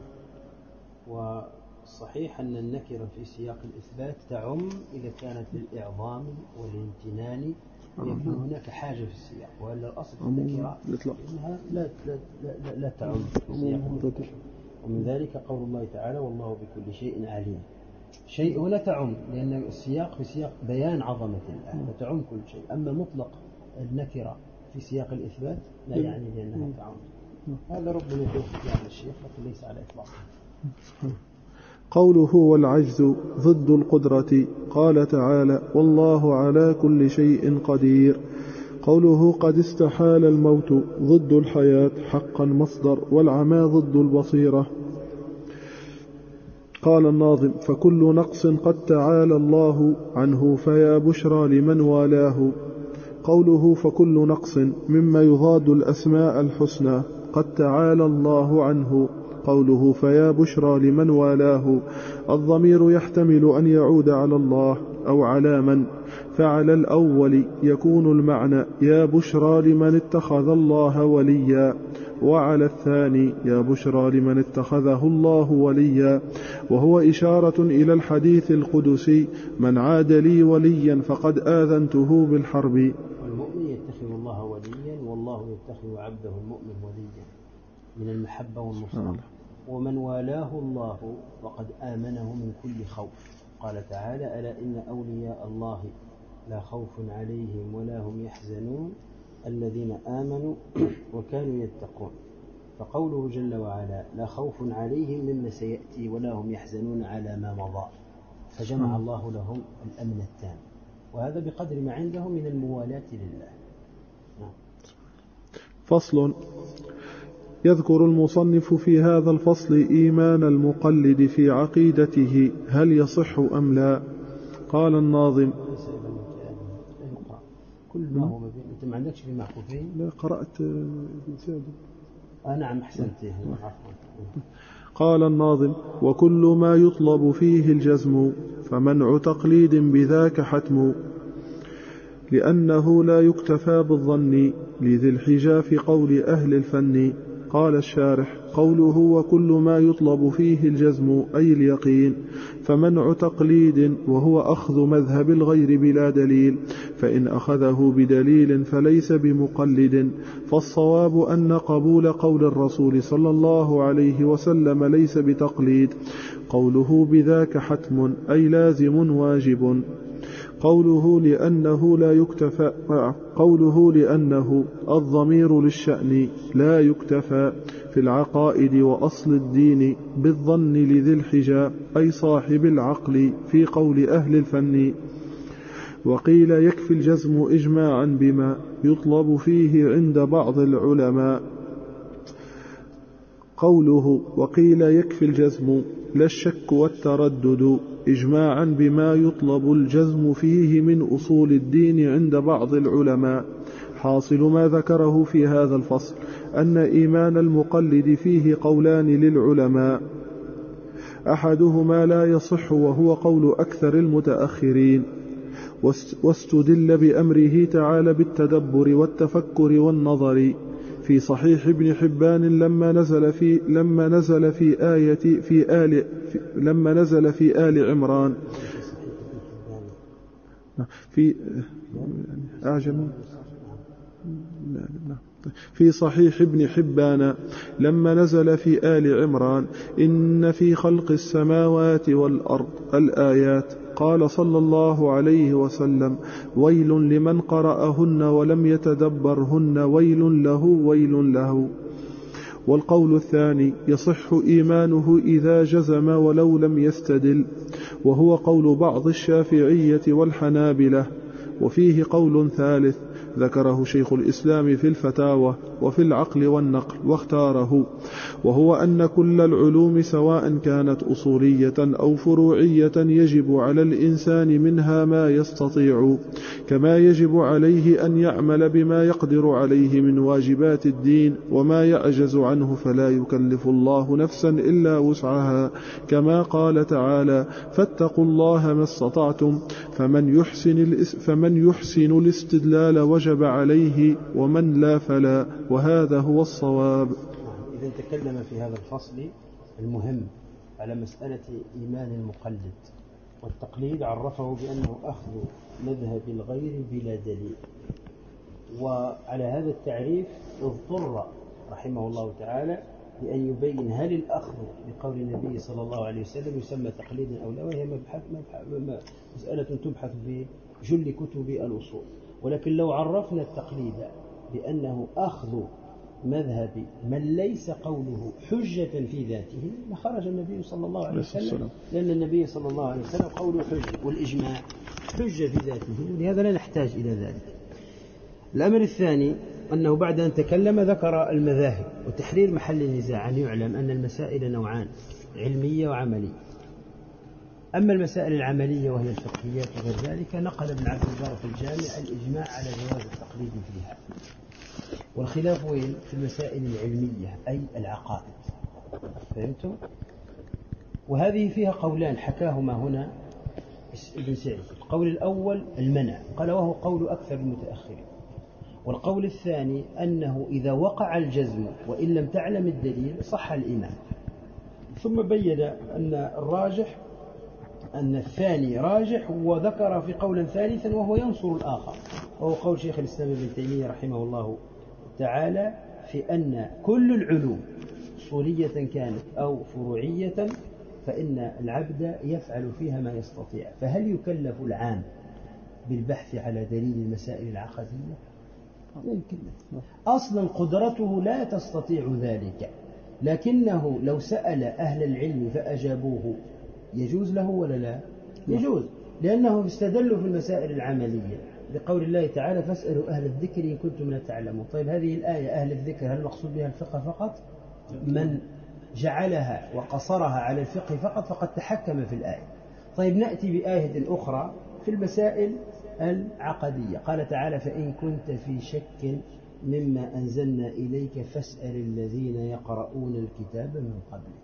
والصحيح أن النكرة في سياق الإثبات تعم إذا كانت للإعظام والامتنان يكون هناك حاجة في السياق، وأن الأصل في النكرة إنها لا تعم السياق، ومن ذلك قول الله تعالى والله بكل شيء عليم. شيء ولا تعم، لأن السياق في سياق بيان عظمة الله فتعم كل شيء. أما مطلق النكرة في سياق الإثبات لا يعني بأنها تعم. هذا ربما يتوفق على الشيخ لكن ليس على إطلاقه. قوله والعجز ضد القدرة. قال تعالى والله على كل شيء قدير. قوله قد استحال الموت ضد الحياة حقا مصدر، والعمى ضد البصيرة. قال الناظم فكل نقص قد تعالى الله عنه فيا بشرى لمن والاه. قوله فكل نقص مما يضاد الأسماء الحسنى قد تعالى الله عنه. قوله فيا بشرى لمن والاه الضمير يحتمل أن يعود على الله أو على من، فعلى الأول يكون المعنى يا بشرى لمن اتخذ الله وليا، وعلى الثاني يا بشرى لمن اتخذه الله وليا، وهو إشارة إلى الحديث القدسي من عاد لي وليا فقد آذنته بالحرب. والمؤمن يتخذ الله وليا والله يتخذ عبده المؤمن وليا من المحبة والنصرة، ومن والاه الله وقد آمنه من كل خوف. قال تعالى ألا إن أولياء الله لا خوف عليهم ولا هم يحزنون الذين آمنوا وكانوا يتقون. فقوله جل وعلا لا خوف عليهم مما سيأتي ولا هم يحزنون على ما مضى، فجمع الله لهم الأمن التام، وهذا بقدر ما عندهم من الموالاة لله. فصل. يذكر المصنف في هذا الفصل إيمان المقلد في عقيدته هل يصح أم لا. قال الناظم كل ما هو مبين. أنت ما عندكش في المعكوفين؟ لا قرأت ابن سعد. نعم أحسنت. قال الناظم وكل ما يطلب فيه الجزم فمنع تقليد بذاك حتم، لأنه لا يكتفى بالظن لذي الحجى في قول أهل الفن. قال الشارح قوله وكل ما يطلب فيه الجزم أي اليقين، فمنع تقليد وهو أخذ مذهب الغير بلا دليل، فإن أخذه بدليل فليس بمقلد، فالصواب أن قبول قول الرسول صلى الله عليه وسلم ليس بتقليد. قوله بذاك حتم أي لازم واجب. قوله لأنه لا يكتفى، قوله لأنه الضمير للشأن لا يكتفى في العقائد وأصل الدين بالظن لذي الحجى أي صاحب العقل في قول أهل الفن. وقيل يكفي الجزم إجماعا بما يطلب فيه عند بعض العلماء. قوله وقيل يكفي الجزم لا الشك والتردد إجماعا بما يطلب الجزم فيه من أصول الدين عند بعض العلماء. حاصل ما ذكره في هذا الفصل أن إيمان المقلد فيه قولان للعلماء، أحدهما لا يصح وهو قول أكثر المتأخرين، واستدل بأمره تعالى بالتدبر والتفكر والنظر في صحيح ابن حبان لما نزل في آل عمران في صحيح ابن حبان لما نزل في آل عمران إن في خلق السماوات والأرض الآيات. قال صلى الله عليه وسلم ويل لمن قرأهن ولم يتدبرهن ويل له ويل له. والقول الثاني يصح إيمانه إذا جزم ولو لم يستدل، وهو قول بعض الشافعية والحنابلة. وفيه قول ثالث ذكره شيخ الإسلام في الفتاوى وفي العقل والنقل واختاره، وهو أن كل العلوم سواء كانت أصولية أو فروعية يجب على الإنسان منها ما يستطيع، كما يجب عليه أن يعمل بما يقدر عليه من واجبات الدين، وما يعجز عنه فلا يكلف الله نفسا إلا وسعها، كما قال تعالى فاتقوا الله ما استطعتم، فمن يحسن الاستدلال وجب عليه ومن لا فلا، وهذا هو الصواب. إذا تكلم في هذا الفصل المهم على مسألة إيمان المقلد والتقليد عرفه بأنه أخذ مذهب الغير بلا دليل. وعلى هذا التعريف اضطر رحمه الله تعالى لأن يبين هل الأخذ بقول النبي صلى الله عليه وسلم يسمى تقليدا أو لا، وهي مسألة تبحث في جل كتب الأصول. ولكن لو عرفنا التقليد بأنه أخذ مذهب من ليس قوله حجة في ذاته لخرج النبي صلى الله عليه وسلم، لأن النبي صلى الله عليه وسلم قوله حجة، والإجماع حجة في ذاته، ولهذا لا نحتاج إلى ذلك. الأمر الثاني أنه بعد أن تكلم ذكر المذاهب وتحرير محل النزاع، أن يعلم أن المسائل نوعان: علمية وعملية. أما المسائل العملية وهي الفقهيات وغير ذلك نقل ابن عبد البر في الجامع الإجماع على جواز التقليد فيها، والخلاف وين؟ في المسائل العلمية أي العقائد. فهمتم؟ وهذه فيها قولان حكاهما هنا ابن سعيد. القول الأول المنع، قال وهو قول أكثر المتأخرين. والقول الثاني أنه إذا وقع الجزم وإن لم تعلم الدليل صح الإمام. ثم بين أن الراجح أن الثاني راجح، وذكر في قولا ثالثا وهو ينصر الآخر، وهو قول شيخ الإسلام ابن تيمية رحمه الله تعالى في أن كل العلوم أصولية كانت أو فروعية فإن العبد يفعل فيها ما يستطيع. فهل يكلف العام بالبحث على دليل المسائل العقدية؟ لا يكلف، أصلا قدرته لا تستطيع ذلك، لكنه لو سأل أهل العلم فأجابوه يجوز له ولا لا؟ يجوز، لأنه استدلوا في المسائل العملية بقول الله تعالى فاسألوا أهل الذكر إن كنتم لا تعلمون. طيب هذه الآية أهل الذكر هل المقصود بها الفقه فقط؟ من جعلها وقصرها على الفقه فقط فقد تحكم في الآية. طيب نأتي بآية أخرى في المسائل العقدية، قال تعالى فإن كنت في شك مما أنزلنا إليك فاسأل الذين يقرؤون الكتاب من قبلك.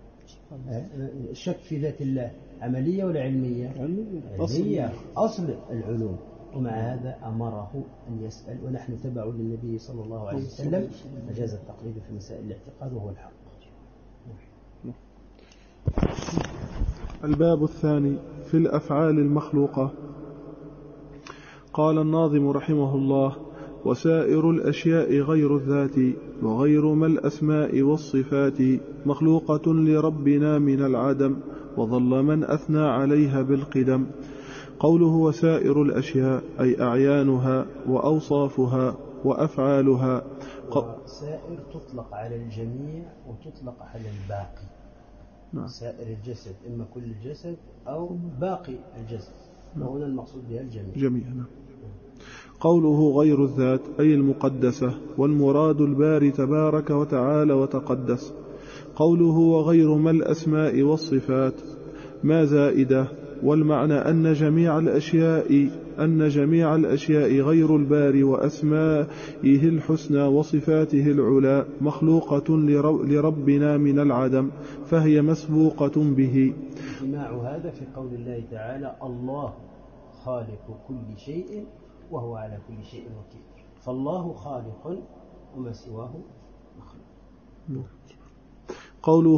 الشك في ذات الله عملية ولا علمية؟ علمية، أصل العلوم. ومع هذا أمره أن يسأل، ونحن تبع للنبي صلى الله عليه وسلم، أجاز التقليد في مسائل الاعتقاد وهو الحق. الباب الثاني في الأفعال المخلوقة. قال الناظم رحمه الله: وسائر الأشياء غير الذات وغير ما الأسماء والصفات مخلوقة لربنا من العدم وظل من أثنى عليها بالقدم. قوله وسائر الأشياء أي أعيانها وأوصافها وأفعالها. سائر تطلق على الجميع وتطلق على الباقي. نعم. سائر الجسد إما كل الجسد أو باقي الجسد، وهنا المقصود بها الجميع. جميعا. قوله غير الذات أي المقدسة، والمراد الباري تبارك وتعالى وتقدس. قوله وغير ما الأسماء والصفات ما زائدة، والمعنى أن جميع الأشياء غير الباري وأسمائه الحسنى وصفاته العلى مخلوقة لربنا من العدم، فهي مسبوقة به. اجتماع هذا في قول الله تعالى الله خالق كل شيء وهو على كل شيء وكيل، فالله خالق وما سواه مخلوق. قوله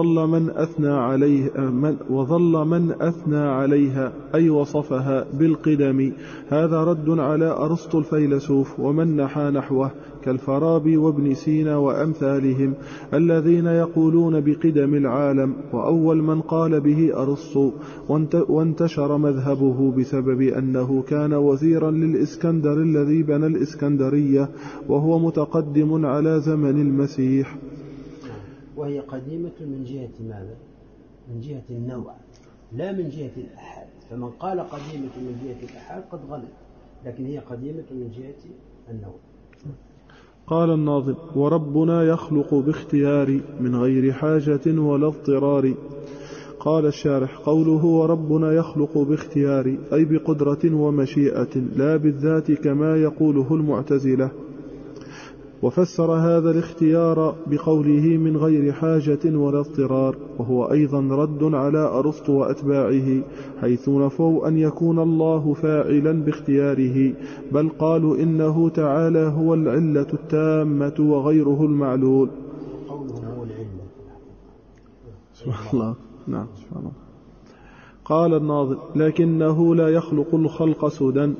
وظل من أثنى عليها أي وصفها بالقدم، هذا رد على أرسطو الفيلسوف ومن نحى نحوه كالفارابي وابن سينا وأمثالهم الذين يقولون بقدم العالم، وأول من قال به أرسطو، وانتشر مذهبه بسبب أنه كان وزيرا للإسكندر الذي بنى الإسكندرية، وهو متقدم على زمن المسيح. وهي قديمة من جهة ماذا؟ من جهة النوع لا من جهة الأحد. فمن قال قديمة من جهة الأحد قد غلط، لكن هي قديمة من جهة النوع. قال الناظم: وربنا يخلق باختيار من غير حاجة ولا اضطرار. قال الشارح: قوله وربنا يخلق باختيار أي بقدرة ومشيئة لا بالذات كما يقوله المعتزلة. وفسر هذا الاختيار بقوله من غير حاجة ولا اضطرار، وهو أيضا رد على أرسطو وأتباعه حيث نفوا أن يكون الله فاعلا باختياره، بل قالوا إنه تعالى هو العلة التامة وغيره المعلول. قوله هو العلة. سبحان الله. نعم سبحان الله. قال الناظم: لكنه لا يخلق الخلق سدى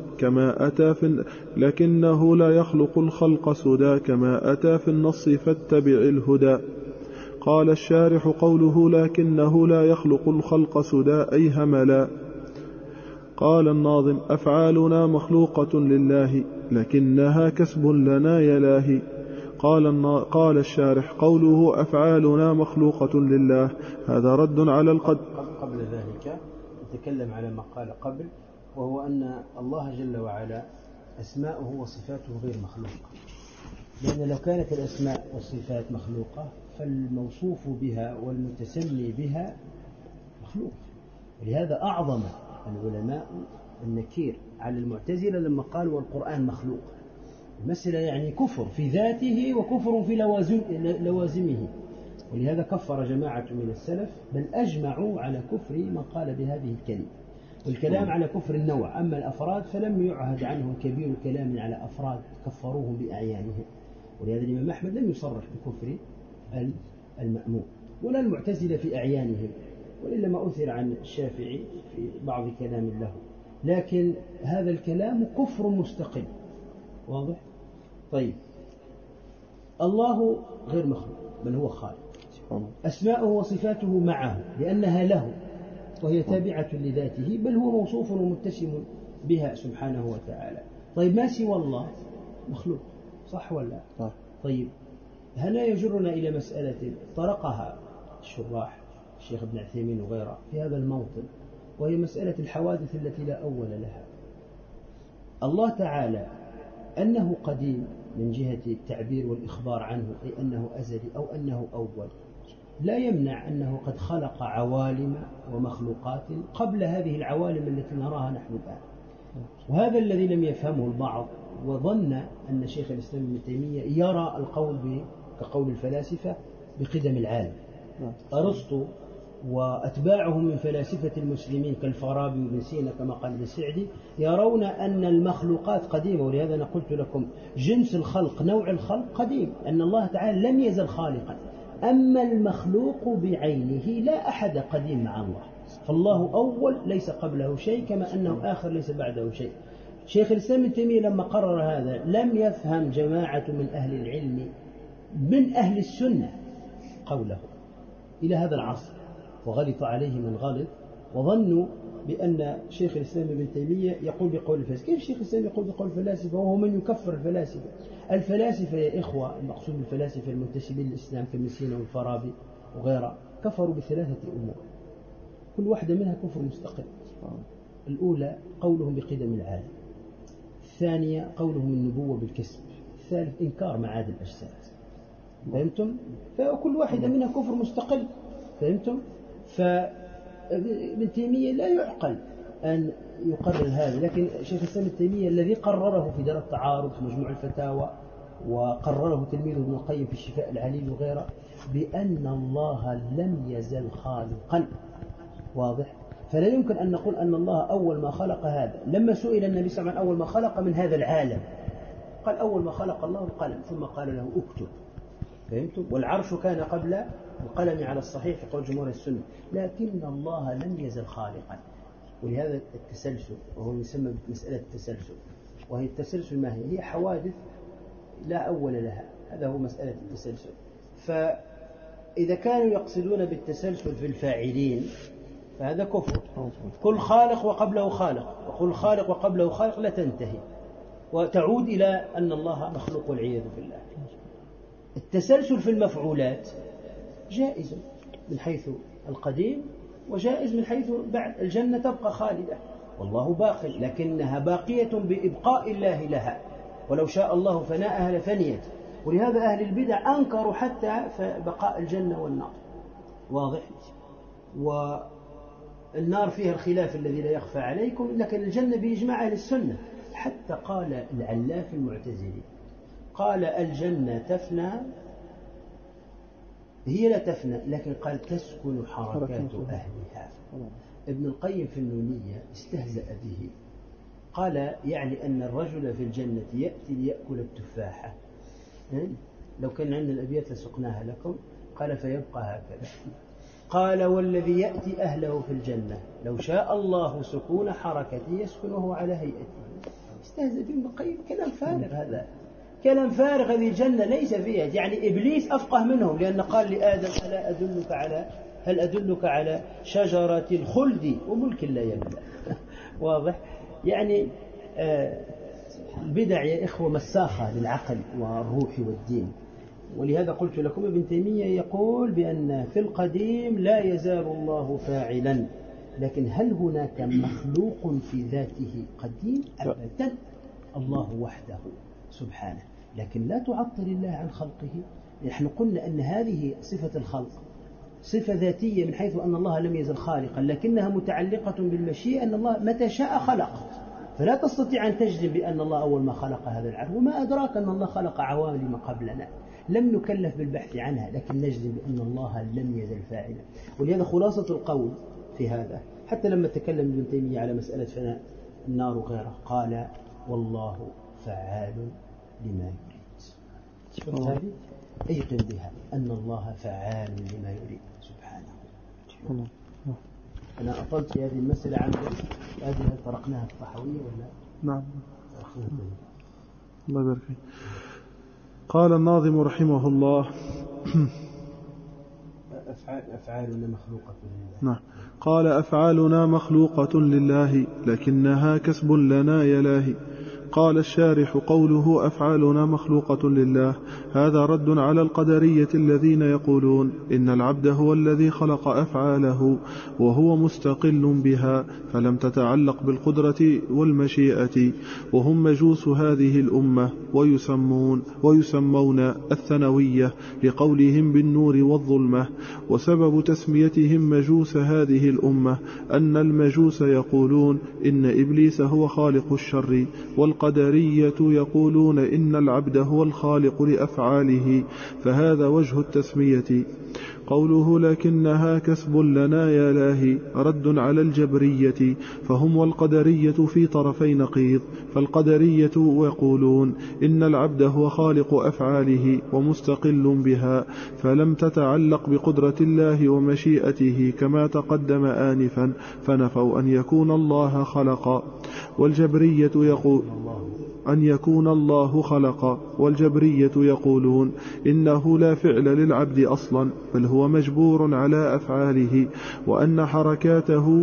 كما أتى في النص فاتبع الهدى. قال الشارح: قوله لكنه لا يخلق الخلق سدى أي هملا. قال الناظم: أفعالنا مخلوقة لله لكنها كسب لنا يلاهي. قال الشارح: قوله أفعالنا مخلوقة لله هذا رد على قبل ذلك نتكلم على ما قال قبل، وهو أن الله جل وعلا أسماؤه وصفاته غير مخلوقة، لأن لو كانت الأسماء والصفات مخلوقة فالموصوف بها والمتسمي بها مخلوق. ولهذا أعظم العلماء النكير على المعتزلة لما قالوا والقرآن مخلوق. المسألة يعني كفر في ذاته وكفر في لوازمه، ولهذا كفر جماعة من السلف، بل أجمعوا على كفر من قال بهذه الكلمة. والكلام على كفر النوع، أما الأفراد فلم يعهد عنهم كبير كلام على أفراد كفروهم بأعيانهم. ولهذا الإمام أحمد لم يصرح بكفر المأمون ولا المعتزلة في أعيانهم، وإلا ما أثر عن الشافعي في بعض كلام له، لكن هذا الكلام كفر مستقل. واضح؟ طيب، الله غير مخلوق بل هو خالق، أسماؤه وصفاته معه لأنها له وهي تابعة لذاته، بل هو موصوف ومتسم بها سبحانه وتعالى. طيب، ما سوى الله مخلوق، صح ولا؟ طيب، هنا يجرنا إلى مسألة طرقها الشراح الشيخ ابن عثيمين وغيره في هذا الموطن، وهي مسألة الحوادث التي لا أول لها. الله تعالى أنه قديم من جهة التعبير والإخبار عنه، أي أنه أزلي أو أنه أول، لا يمنع أنه قد خلق عوالم ومخلوقات قبل هذه العوالم التي نراها نحن الآن. وهذا الذي لم يفهمه البعض، وظن أن شيخ الإسلام ابن تيمية يرى القول كقول الفلاسفة بقدم العالم. أرسطو وأتباعه من فلاسفة المسلمين كالفارابي وابن سينا كما قال ابن سعدي يرون أن المخلوقات قديمة، ولهذا أنا قلت لكم جنس الخلق نوع الخلق قديم، أن الله تعالى لم يزل خالقا. أما المخلوق بعينه لا أحد قديم مع الله، فالله أول ليس قبله شيء، كما أنه آخر ليس بعده شيء. شيخ الإسلام ابن تيمية لما قرر هذا لم يفهم جماعة من أهل العلم من أهل السنة قوله إلى هذا العصر، وغلط عليه من غلط، وظنوا بأن شيخ الإسلام ابن تيمية يقول بقول الفلاسفة. كيف شيخ الإسلام يقول بقول الفلاسفة وهو من يكفر الفلاسفة؟ الفلاسفة يا إخوة، المقصود بالفلاسفة المنتسبين للإسلام كابن سينا والفارابي وغيره، كفروا بثلاثة أمور، كل واحدة منها كفر مستقل. الأولى قولهم بقدم العالم، الثانية قولهم النبوة بالكسب، الثالث إنكار معاد الأجساد. فهمتم؟ فكل واحدة منها كفر مستقل. فهمتم؟ فابن تيمية لا يعقل أن يقرر هذا، لكن شيخ الإسلام ابن تيمية الذي قرره في دار التعارض في مجموع الفتاوى، وقرره تلميذه ابن القيم في الشفاء العليل وغيره، بأن الله لم يزل خالقا. واضح؟ فلا يمكن أن نقول أن الله أول ما خلق هذا. لما سئل النبي صلى الله عليه وسلم أول ما خلق من هذا العالم، قال أول ما خلق الله القلم، ثم قال له اكتب. فهمتم؟ والعرش كان قبل القلم على الصحيح في قول جمهور السنة، لكن الله لم يزل خالقا. ولهذا التسلسل، وهو يسمى مسألة التسلسل، وهي التسلسل ما هي؟ هي حوادث لا أول لها، هذا هو مسألة التسلسل. فإذا كانوا يقصدون بالتسلسل في الفاعلين فهذا كفر. كل خالق وقبله خالق، وكل خالق وقبله خالق لا تنتهي، وتعود إلى أن الله مخلوق والعياذ بالله. التسلسل في المفعولات جائز من حيث القديم، وجائز من حيث بعد. الجنة تبقى خالدة والله باق، لكنها باقية بإبقاء الله لها، ولو شاء الله فناءها لفنيت. ولهذا أهل البدع أنكروا حتى بقاء الجنة والنار. واضح؟ والنار فيها الخلاف الذي لا يخفى عليكم، لكن الجنة بإجماع أهل السنة. حتى قال العلاف المعتزلي، قال الجنة تفنى، هي لا تفنى، لكن قال تسكن حركات أهلها. ابن القيم في النونية استهزأ به، قال يعني أن الرجل في الجنة يأتي ليأكل التفاحة، لو كان عندنا الأبيات لسقناها لكم، قال فيبقى هكذا. قال والذي يأتي أهله في الجنة لو شاء الله سكون حركته يسكن وهو على هيئته. استهزأ ابن القيم، كلام فارغ هذا، كلام فارغ. هذه الجنة ليس فيها، يعني إبليس أفقه منهم، لأن قال لآدم هل أدلك على شجرة الخلد وملك لا يبلى. واضح؟ يعني البدع يا إخوة مساخة للعقل والروح والدين. ولهذا قلت لكم ابن تيمية يقول بأن في القديم لا يزال الله فاعلا، لكن هل هناك مخلوق في ذاته قديم؟ أبدا، الله وحده سبحانه. لكن لا تعطل الله عن خلقه. نحن قلنا أن هذه صفة الخلق صفة ذاتية من حيث أن الله لم يزل خالقا، لكنها متعلقة بالمشيئة، أن الله متى شاء خلق. فلا تستطيع أن تجزم بأن الله أول ما خلق هذا العالم، وما أدراك أن الله خلق عوالم قبلنا لم نكلف بالبحث عنها، لكن نجزم بأن الله لم يزل فاعلا. ولهذا خلاصة القول في هذا، حتى لما تكلم ابن تيمية على مسألة فناء النار وغيره قال والله فعال لما يريد. هذه أيقن بها أن الله فعال لما يريد سبحانه. أنا أطلت في هذه المسألة عمدا، هذه طرقناها الطحاوية ولا؟ نعم. الله يبارك فيك. قال الناظم رحمه الله أفعالنا مخلوقة لله. نعم. قال أفعالنا مخلوقة لله لكنها كسب لنا يلاهي. قال الشارح قوله أفعالنا مخلوقة لله هذا رد على القدرية الذين يقولون إن العبد هو الذي خلق أفعاله وهو مستقل بها فلم تتعلق بالقدرة والمشيئة، وهم مجوس هذه الأمة ويسمون الثانوية لقولهم بالنور والظلمة. وسبب تسميتهم مجوس هذه الأمة أن المجوس يقولون إن إبليس هو خالق الشر، والقدرية يقولون إن العبد هو الخالق لأفعاله، فهذا وجه التسمية. قوله لكنها كسب لنا يا لاهي رد على الجبرية، فهم والقدرية في طرفي نقيض. فالقدرية يقولون إن العبد هو خالق أفعاله ومستقل بها فلم تتعلق بقدرة الله ومشيئته كما تقدم آنفا، فنفوا أن يكون الله خلق. والجبرية يقول أن يكون الله خلق، والجبرية يقولون إنه لا فعل للعبد أصلا بل هو مجبور على أفعاله، وأن حركاته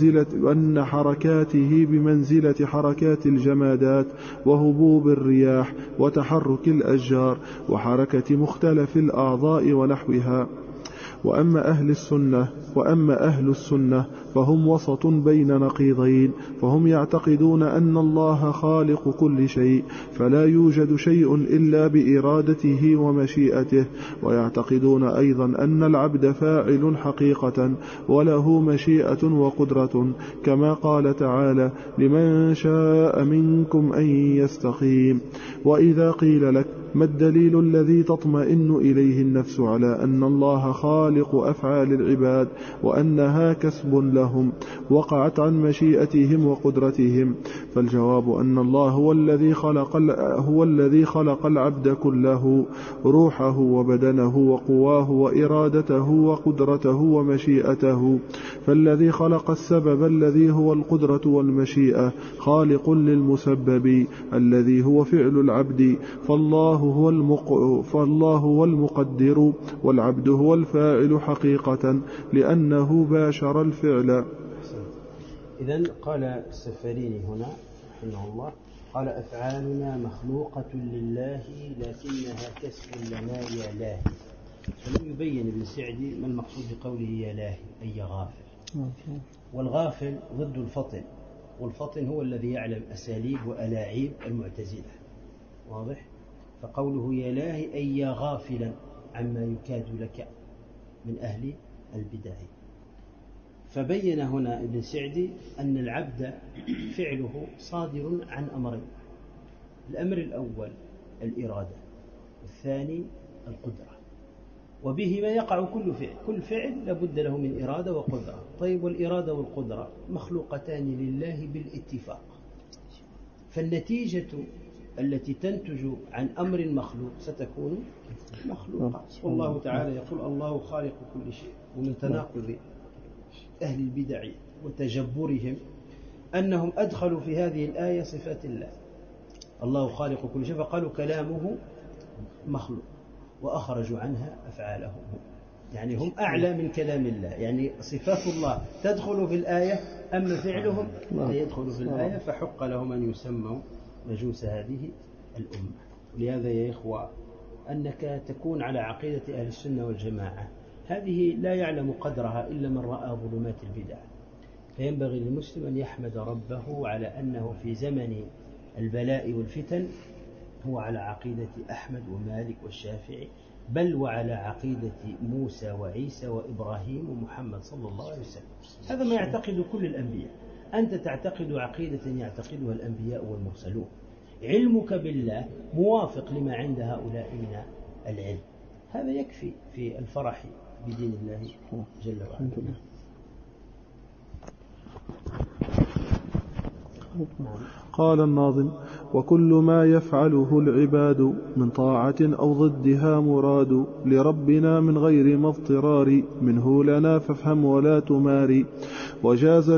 بمنزلة حركات الجمادات وهبوب الرياح وتحرك الأشجار وحركة مختلف الأعضاء ونحوها. وأما أهل السنة فهم وسط بين نقيضين، فهم يعتقدون أن الله خالق كل شيء فلا يوجد شيء إلا بإرادته ومشيئته، ويعتقدون أيضا أن العبد فاعل حقيقة وله مشيئة وقدرة، كما قال تعالى لمن شاء منكم أن يستقيم. وإذا قيل لك ما الدليل الذي تطمئن إليه النفس على أن الله خالق أفعال العباد وأنها كسب لهم وقعت عن مشيئتهم وقدرتهم؟ فالجواب أن الله هو الذي خلق العبد كله، روحه وبدنه وقواه وإرادته وقدرته ومشيئته. فالذي خلق السبب الذي هو القدرة والمشيئة خالق للمسبب الذي هو فعل العبد، فالله هو المقدر والعبد هو الفاعل حقيقة لأنه باشر الفعل. إذن قال السفاريني هنا رحمه الله قال أفعالنا مخلوقة لله لكنها كسب لنا يا لاهي. فلم يبين ابن سعدي ما المقصود بقوله يا لاهي أي غافل. والغافل ضد الفطن، والفطن هو الذي يعلم أساليب وألاعيب المعتزلة. واضح؟ فقوله يا لاهي أي يا غافلا عما يكاد لك من أهل البدع. فبين هنا ابن سعدي أن العبد فعله صادر عن أمرين: الأمر الأول الإرادة، والثاني القدرة، وبهما يقع كل فعل لابد له من إرادة وقدرة. طيب، والإرادة والقدرة مخلوقتان لله بالاتفاق، فالنتيجة التي تنتج عن أمر مخلوق ستكون مخلوقة. والله تعالى يقول الله خالق كل شيء ومن تناقض أهل البدع وتجبرهم أنهم أدخلوا في هذه الآية صفات الله، الله خالق كل شيء، فقالوا كلامه مخلوق وأخرجوا عنها أفعالهم، يعني هم أعلى من كلام الله، يعني صفات الله تدخل في الآية أما فعلهم لا يدخل في الآية، فحق لهم أن يسموا مجوس هذه الأمة. ولهذا يا إخوة أنك تكون على عقيدة أهل السنة والجماعة هذه لا يعلم قدرها إلا من رأى ظلمات البدع، فينبغي للمسلم أن يحمد ربه على أنه في زمن البلاء والفتن هو على عقيدة أحمد ومالك والشافعي، بل وعلى عقيدة موسى وعيسى وإبراهيم ومحمد صلى الله عليه وسلم. هذا ما يعتقد كل الأنبياء، أنت تعتقد عقيدة يعتقدها الأنبياء والمرسلون، علمك بالله موافق لما عند هؤلاء من العلم، هذا يكفي في الفرح بدين الله جل وعلا. قال الناظم: وكل ما يفعله العباد من طاعة أو ضدها مراد لربنا من غير ما اضطرار منه لنا فافهم ولا تماري. وجاز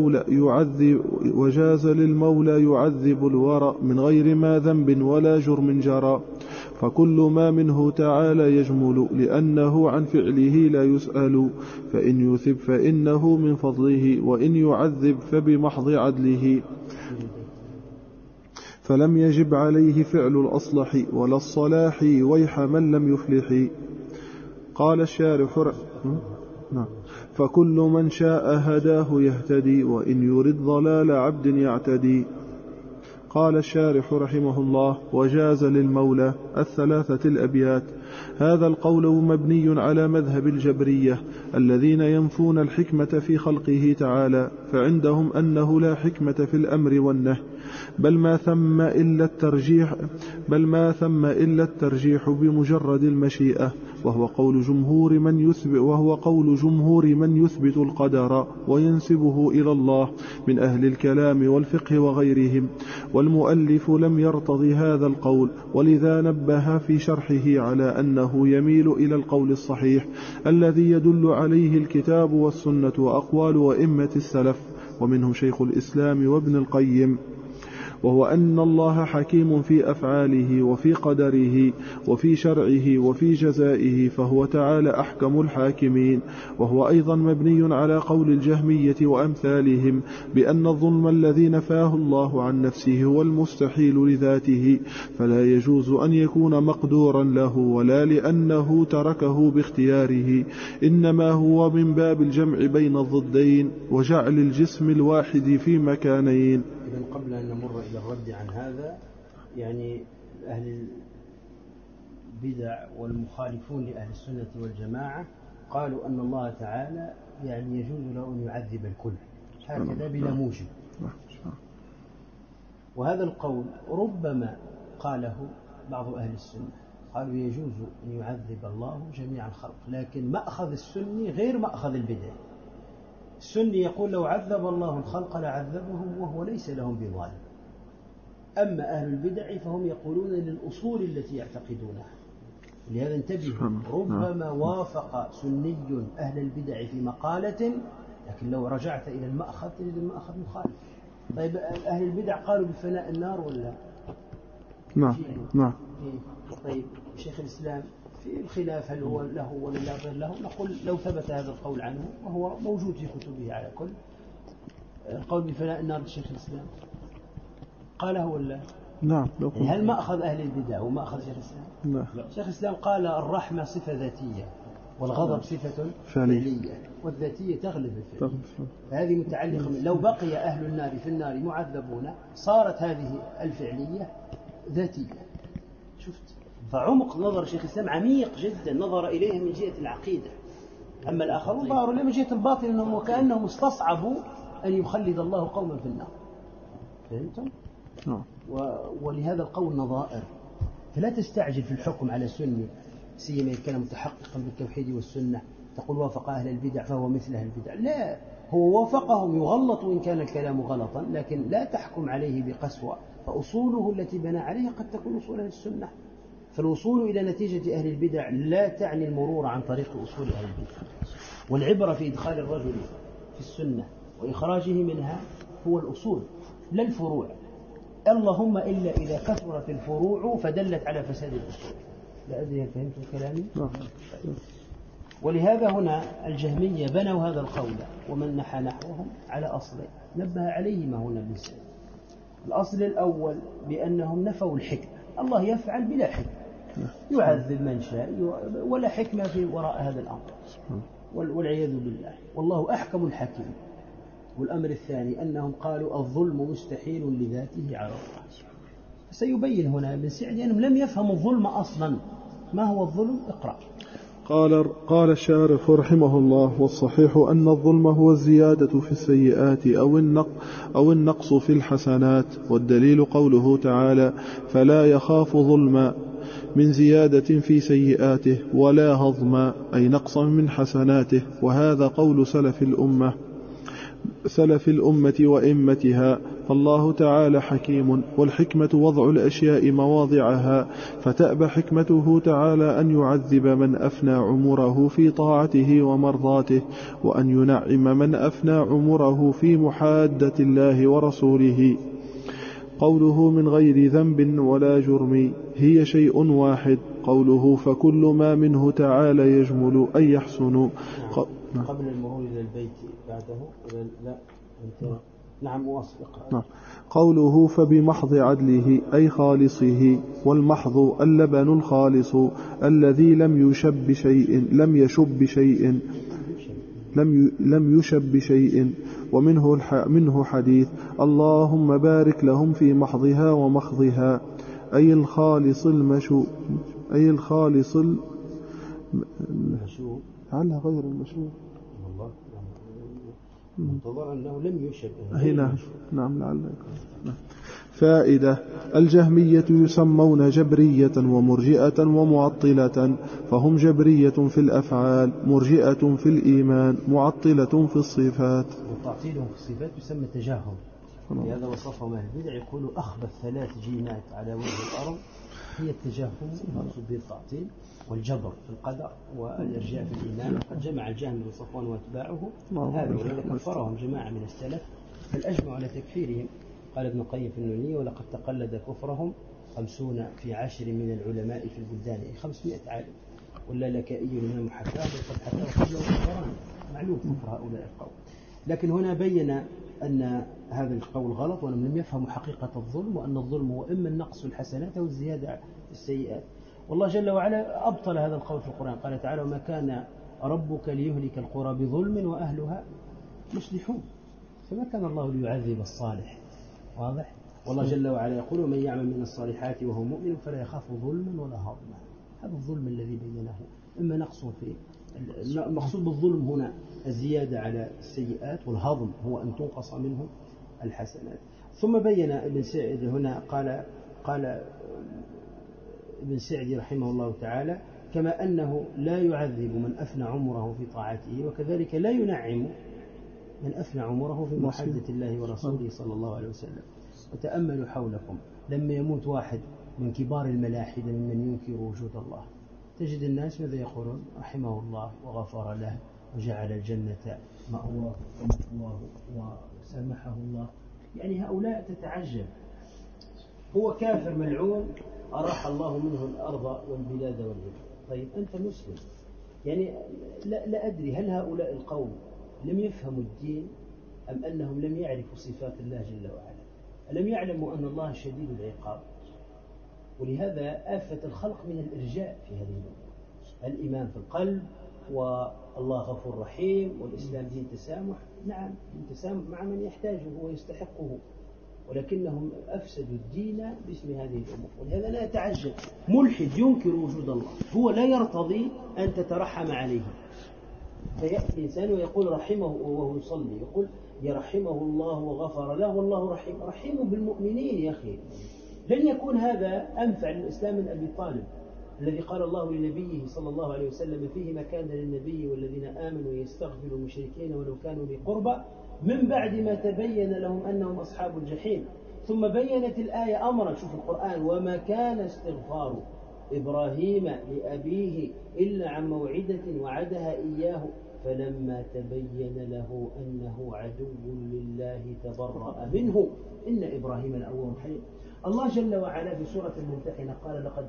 للمولى يعذب الورى من غير ما ذنب ولا جرم جرى. فكل ما منه تعالى يجمل لأنه عن فعله لا يسأل، فإن يثب فإنه من فضله وإن يعذب فبمحض عدله. فلم يجب عليه فعل الأصلح ولا الصلاح ويح من لم يفلح. قال الشارح فكل من شاء هداه يهتدي وإن يرد ضلال عبد يعتدي. قال الشارح رحمه الله: وجاز للمولى الثلاثة الأبيات. هذا القول مبني على مذهب الجبرية الذين ينفون الحكمة في خلقه تعالى، فعندهم أنه لا حكمة في الأمر والنهي، بل ما ثم إلا الترجيح بمجرد المشيئة، وهو قول جمهور من يثبت القدر وينسبه إلى الله من أهل الكلام والفقه وغيرهم. والمؤلف لم يرتضي هذا القول، ولذا نبه في شرحه على أنه يميل إلى القول الصحيح الذي يدل عليه الكتاب والسنة وأقوال أئمة السلف، ومنهم شيخ الإسلام وابن القيم، وهو أن الله حكيم في أفعاله وفي قدره وفي شرعه وفي جزائه، فهو تعالى أحكم الحاكمين. وهو أيضا مبني على قول الجهمية وأمثالهم بأن الظلم الذي نفاه الله عن نفسه هو المستحيل لذاته، فلا يجوز أن يكون مقدورا له ولا لأنه تركه باختياره، إنما هو من باب الجمع بين الضدين وجعل الجسم الواحد في مكانين. إذن قبل أن نمر إلى الرد عن هذا، يعني أهل البدع والمخالفون لأهل السنة والجماعة قالوا أن الله تعالى يعني يجوز له أن يعذب الكل هكذا بلا موجب، وهذا القول ربما قاله بعض أهل السنة، قالوا يجوز أن يعذب الله جميع الخلق، لكن مأخذ السني غير مأخذ البدع. السني يقول لو عذب الله الخلق لعذبهم وهو ليس لهم بظالم، أما أهل البدع فهم يقولون للأصول التي يعتقدونها. لهذا انتبهوا، ربما وافق سني أهل البدع في مقالة، لكن لو رجعت إلى المأخذ تجد المأخذ مخالف. طيب أهل البدع قالوا بفناء النار ولا؟ نعم. طيب شيخ الإسلام في الخلاف هل هو له ولا لا غير له، نقول لو ثبت هذا القول عنه وهو موجود في كتبه على كل، القول بفناء النار لشيخ الإسلام قاله ولا؟ نعم. يعني هل مأخذ أهل البدع ومأخذ شيخ الإسلام؟ نعم. شيخ الإسلام قال الرحمة صفة ذاتية والغضب صفة فعلية، والذاتية تغلب الفعلية، فهذه متعلقة لو بقي أهل النار في النار معذبون صارت هذه الفعلية ذاتية. شفت؟ فعمق نظر شيخ الإسلام عميق جدا، نظر إليه من جهة العقيدة. أما الآخرون ظهروا إليه من جهة الباطل، أنهم وكأنهم استصعبوا أن يخلد الله قوما في النار. فهمتم؟ ولهذا القول نظائر، فلا تستعجل في الحكم على سني سيما إذا كان متحققا بالتوحيد والسنة تقول وافق أهل البدع فهو مثل أهل البدع. لا، هو وافقهم يغلط وإن كان الكلام غلطا، لكن لا تحكم عليه بقسوة، فأصوله التي بنى عليها قد تكون أصول أهل السنة. فالوصول إلى نتيجة أهل البدع لا تعني المرور عن طريق أصول أهل البدع، والعبرة في إدخال الرجل في السنة وإخراجه منها هو الأصول لا الفروع، اللهم إلا إذا كثرت الفروع فدلت على فساد الأصول. لا أدري هل فهمتم كلامي؟ ولهذا هنا الجهمية بنوا هذا القول ومن نحى نحوهم على أصلين نبه عليهما هنا ابن سعد. الأصل الأول بأنهم نفوا الحكمة، الله يفعل بلا حكمة، يعذب من شاء ولا حكمة في وراء هذا الأمر والعياذ بالله، والله أحكم الحاكمين. والأمر الثاني أنهم قالوا الظلم مستحيل لذاته على الله. سيبين هنا ابن سعد أنهم لم يفهموا الظلم أصلا. ما هو الظلم؟ اقرأ. قال الشارح رحمه الله: والصحيح أن الظلم هو الزيادة في السيئات أو النقص في الحسنات، والدليل قوله تعالى: فلا يخاف ظلما من زيادة في سيئاته ولا هضما أي نقصا من حسناته. وهذا قول سلف الأمة وإمتها. فالله تعالى حكيم، والحكمة وضع الأشياء مواضعها، فتأبى حكمته تعالى أن يعذب من أفنى عمره في طاعته ومرضاته، وأن ينعم من أفنى عمره في محادة الله ورسوله. قوله من غير ذنب ولا جرم هي شيء واحد. قوله فكل ما منه تعالى يجمل أي يحسن. قبل المرور إلى البيت بعده لا نعم واصل. قوله فبمحض عدله أي خالصه، والمحض اللبن الخالص الذي لم يشب بشيء ومنه حديث اللهم بارك لهم في محضها ومخضها أي الخالص على غير المشروع. منتظر أنه لم يشبه. نعم لعل. فائدة: الجهمية يسمون جبرية ومرجئة ومعطلة، فهم جبرية في الأفعال، مرجئة في الإيمان، معطلة في الصفات. وتعطيلهم في الصفات يسمى تجاهم. لهذا وصفهم أهل البدع يقولوا أخبث 3 جيمات على وجه الأرض هي التجاهم، المقصود به التعطيل والجبر في القدر والإرجاء في الإيمان. وقد جمع الجهم بن صفوان واتباعه هذا، ولذلك كفرهم جماعة من السلف بل أجمعوا على تكفيرهم. قال ابن القيم في النونية: ولقد تقلد كفرهم 50 في 10 من العلماء في البلدان، 500 عالم. واللالكائي الإمام حكاه وقد حكاه قبله القرآن. معلوم كفر هؤلاء القوم. لكن هنا بين أن هذا القول غلط، وأنهم لم يفهموا حقيقة الظلم، وأن الظلم هو إما النقص في الحسنات أو الزيادة في السيئات. والله جل وعلا أبطل هذا القول في القرآن. قال تعالى: وما كان ربك ليهلك القرى بظلم وأهلها مصلحون. فما كان الله ليعذب الصالح. واضح؟ والله جل وعلا يقول: ومن يعمل من الصالحات وهو مؤمن فلا يخاف ظلما ولا هضما. هذا الظلم الذي بينه إما نقص في المقصود بالظلم هنا الزيادة على السيئات، والهضم هو أن تنقص منه الحسنات. ثم بين ابن سعد هنا قال ابن سعد رحمه الله تعالى: كما أنه لا يعذب من أفنى عمره في طاعته، وكذلك لا ينعم من أفنى عمره في محادة الله ورسوله صلى الله عليه وسلم. وتأملوا حولكم لما يموت واحد من كبار الملاحدة ممن ينكر وجود الله، تجد الناس ماذا يقولون؟ رحمه الله وغفر له وجعل الجنة مأواه ومثواه وسامحه الله. يعني هؤلاء تتعجب، هو كافر ملعون أراح الله منه الأرض والبلاد والعباد. طيب أنت مسلم، يعني لا أدري هل هؤلاء القوم لم يفهموا الدين أم أنهم لم يعرفوا صفات الله جل وعلا؟ ألم يعلموا أن الله شديد العقاب؟ ولهذا آفة الخلق من الإرجاء في هذه الأمور. الإيمان في القلب، والله غفور رحيم، والإسلام دين تسامح. نعم دين تسامح مع من يحتاجه ويستحقه، ولكنهم أفسدوا الدين باسم هذه الأمور. ولهذا لا أتعجب ملحد ينكر وجود الله، هو لا يرتضي أن تترحم عليه، فيأتي الإنسان ويقول رحمه وهو يصلي، يقول يرحمه الله وغفر له والله رحيم بالمؤمنين. يا أخي لن يكون هذا أنفع للإسلام من أبي طالب الذي قال الله لنبيه صلى الله عليه وسلم: فيه ما كان للنبي والذين آمنوا يستغفروا المشركين ولو كانوا لقربى من بعد ما تبين لهم أنهم أصحاب الجحيم. ثم بينت الآية أمرا، شوف القرآن: وما كان استغفار إبراهيم لأبيه إلا عن موعدة وعدها إياه فلما تبين له أنه عدو لله تبرأ منه إن إبراهيم لأواه حليم. الله جل وعلا في سورة الممتحنة قال قد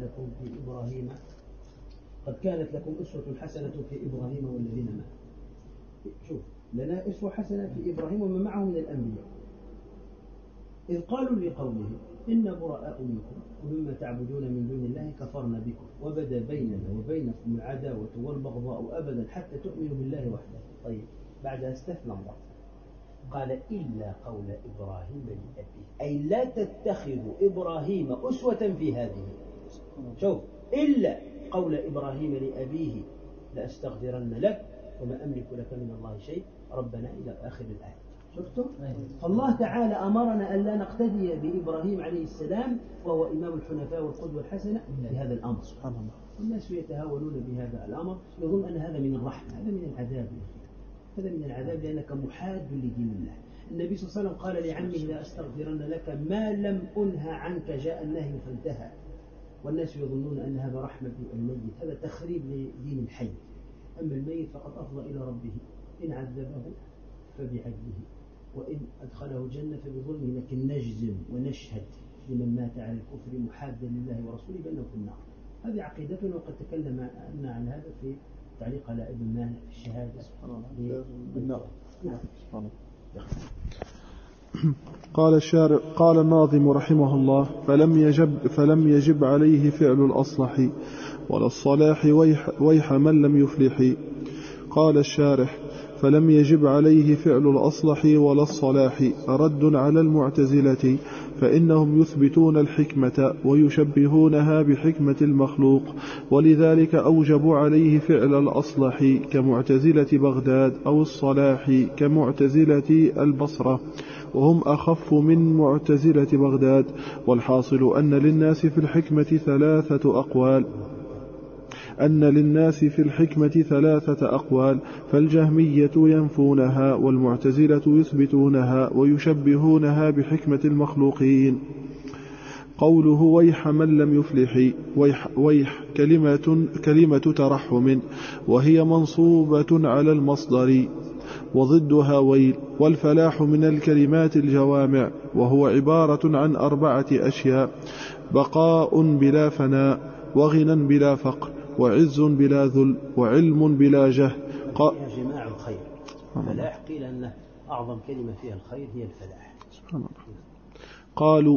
كانت لكم أسوة حسنة في إبراهيم والذين معه. شوف لنا أسوة حسنة في إبراهيم ومن معه من الأنبياء إذ قالوا لقومهم إن براء منكم ومما تعبدون من دون الله كفرنا بكم وبدا بيننا وبينكم العداوة والبغضاء أبدا حتى تؤمنوا بالله وحده. طيب بعدها استثنى الله قال إلا قول إبراهيم لأبيه أي لا تتخذوا إبراهيم أسوة في هذه. شوف إلا قول إبراهيم لأبيه لأستغفرن لك وما أملك لك من الله شيء ربنا إلى آخر الآية. شفتم؟ فالله تعالى أمرنا أن لا نقتدي بإبراهيم عليه السلام وهو إمام الحنفاء والقدوة الحسنة في هذا الأمر. سبحان الله. الناس يتهاونون بهذا الأمر يظن أن هذا من الرحمة. هذا من العذاب يا أخي. هذا من العذاب لأنك محاد لدين الله. النبي صلى الله عليه وسلم قال لعمه لا أستغفرن لك ما لم أنهى عنك جاء النهي فانتهى. والناس يظنون أن هذا رحمة الميت. هذا تخريب لدين الحي. أما الميت فقد أفضى إلى ربه إن عذبه فبعدله وإن أدخله الجنة فبظلمه. لكن نجزم ونشهد لمن مات على الكفر محادا لله ورسوله بأنه في النار. هذه عقيدتنا وقد تكلمنا عن هذا في تعليق على ابن مالك في الشهادة بالنار. قال الشارع قال الناظم رحمه الله فلم يجب عليه فعل الأصلح ولا الصلاح ويح من لم يفلح. قال الشارح فلم يجب عليه فعل الأصلح ولا الصلاح رد على المعتزلة فإنهم يثبتون الحكمة ويشبهونها بحكمة المخلوق ولذلك أوجبوا عليه فعل الأصلح كمعتزلة بغداد أو الصلاح كمعتزلة البصرة وهم أخف من معتزلة بغداد. والحاصل أن للناس في الحكمة ثلاثة أقوال فالجهمية ينفونها والمعتزلة يثبتونها ويشبهونها بحكمة المخلوقين. قوله ويح من لم يفلح ويح كلمة ترحم وهي منصوبة على المصدر وضدها ويل. والفلاح من الكلمات الجوامع وهو عبارة عن 4 أشياء بقاء بلا فناء وغنى بلا فقر وعز بلا ذل وعلم بلا جهل. جماع الخير. فلاح قيل أن أعظم كلمة فيها الخير هي الفلاح. سبحان الله. قالوا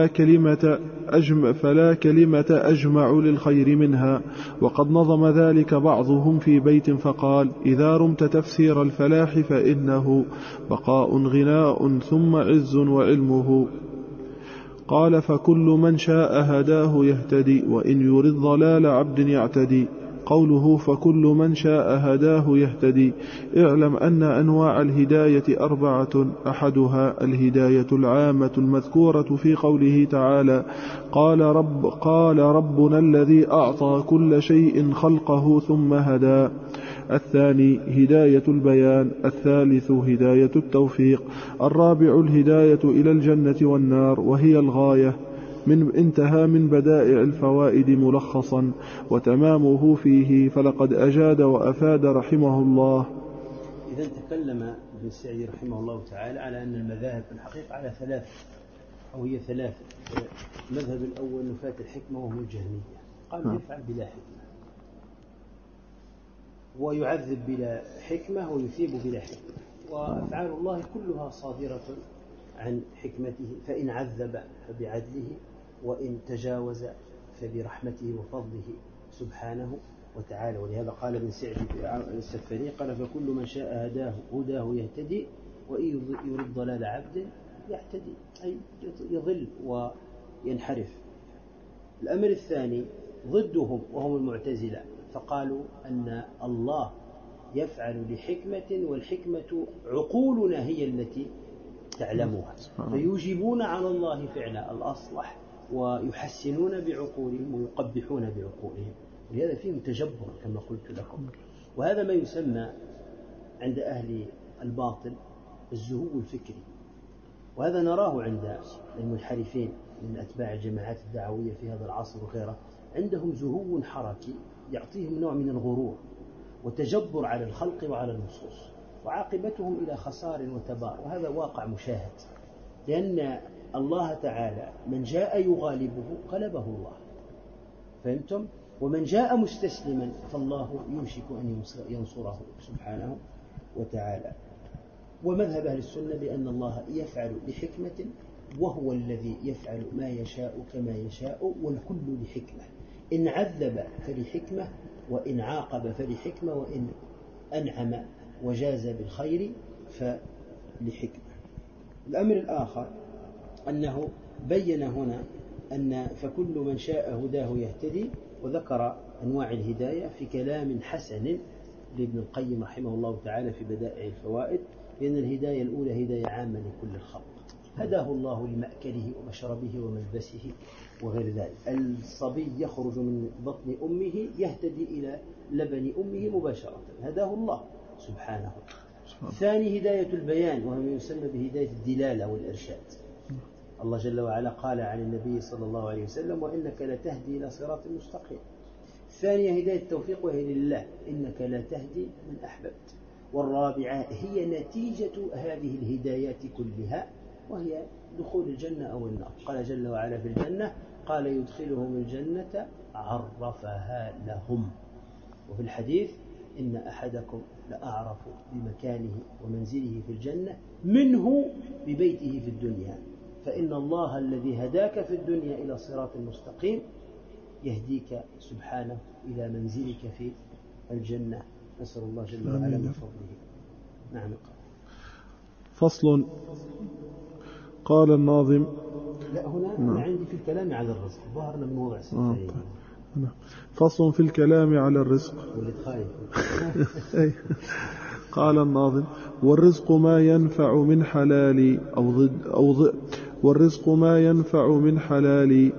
فلا كلمة أجمع للخير منها. وقد نظم ذلك بعضهم في بيت فقال إذا رمت تفسير الفلاح فإنه بقاء غناء ثم عز وعلمه. قال فكل من شاء هداه يهتدي وإن يرد ضلال عبد يعتدي. قوله فكل من شاء هداه يهتدي اعلم أن أنواع الهداية 4 أحدها الهداية العامة المذكورة في قوله تعالى قال ربنا الذي أعطى كل شيء خلقه ثم هدى. الثاني هداية البيان. الثالث هداية التوفيق. الرابع الهداية إلى الجنة والنار وهي الغاية انتهى من بدائع الفوائد ملخصا وتمامه فيه فلقد أجاد وأفاد رحمه الله. إذا تكلم ابن السعدي رحمه الله تعالى على أن المذاهب في الحقيقة على 3 أو هي 3. المذهب الأول نفاة الحكمة وهم الجهمية قالوا يفعل بلا حكمة ويعذب بلا حكمة ويثيب بلا حكمة وأفعال الله كلها صادرة عن حكمته فإن عذب فبعدله وإن تجاوز فبرحمته وفضله سبحانه وتعالى. ولهذا قال ابن سعدي في السفري قال فكل من شاء هداه يهتدي وإن يرد ضلال عبد يعتدي أي يضل وينحرف. الأمر الثاني ضدهم وهم المعتزلة فقالوا أن الله يفعل لحكمة والحكمة عقولنا هي التي تعلمها فيوجبون على الله فعل الأصلح ويحسنون بعقولهم ويقبحون بعقولهم. ولهذا فيهم تجبر كما قلت لكم. وهذا ما يسمى عند أهل الباطل الزهو الفكري وهذا نراه عند المنحرفين من أتباع الجماعات الدعوية في هذا العصر وغيره عندهم زهو حركي يعطيهم نوع من الغرور وتجبر على الخلق وعلى النصوص، وعاقبتهم إلى خسار وتبار، وهذا واقع مشاهد، لأن الله تعالى من جاء يغالبه غلبه الله، فهمتم؟ ومن جاء مستسلما فالله يوشك أن ينصره سبحانه وتعالى. ومذهب أهل السنة بأن الله يفعل لحكمة، وهو الذي يفعل ما يشاء كما يشاء، والكل لحكمة، إن عذب فلحكمة، وإن عاقب فلحكمة، وإن أنعم وجاز بالخير فلحكمة. الأمر الآخر أنه بين هنا أن فكل من شاء هداه يهتدي، وذكر أنواع الهداية في كلام حسن لابن القيم رحمه الله تعالى في بدائع الفوائد، لأن الهداية الأولى هداية عامة لكل الخلق، هداه الله لمأكله ومشربه وملبسه وغير ذلك. الصبي يخرج من بطن أمه يهتدي إلى لبن أمه مباشرة، هداه الله سبحانه. ثاني هداية البيان، وهو يسمى بهداية الدلالة والإرشاد. الله جل وعلا قال عن النبي صلى الله عليه وسلم: وإنك لتهدي إلى صراط مستقيم. الثانية هداية التوفيق، وهي لله: إنك لا تهدي من أحببت. والرابعة هي نتيجة هذه الهدايات كلها، وهي دخول الجنة أو النار. قال جل وعلا في الجنة: قال يدخلهم الجنة عرفها لهم. وفي الحديث: إن أحدكم لأعرف بمكانه ومنزله في الجنة منه ببيته في الدنيا، فإن الله الذي هداك في الدنيا إلى صراط مستقيم يهديك سبحانه إلى منزلك في الجنة. نسأل الله جل وعلا من فضله. نعم. فصل. قال الناظم. لا، هنا أنا عندي في الكلام على الرزق، ظهرنا من وضع سفرين. فصل في الكلام على الرزق. قال الناظم: والرزق ما ينفع من حلال والرزق ما ينفع من حلال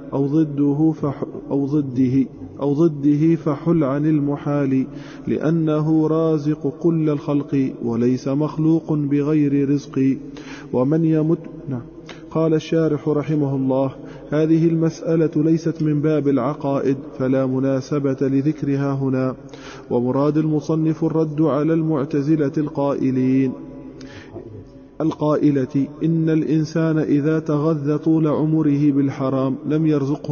أو ضده فحل عن المحال، لأنه رازق كل الخلق وليس مخلوق بغير رزق. ومن يمت. قال الشارح رحمه الله: هذه المسألة ليست من باب العقائد، فلا مناسبة لذكرها هنا، ومراد المصنف الرد على المعتزلة القائلة إن الإنسان إذا تغذى طول عمره بالحرام لم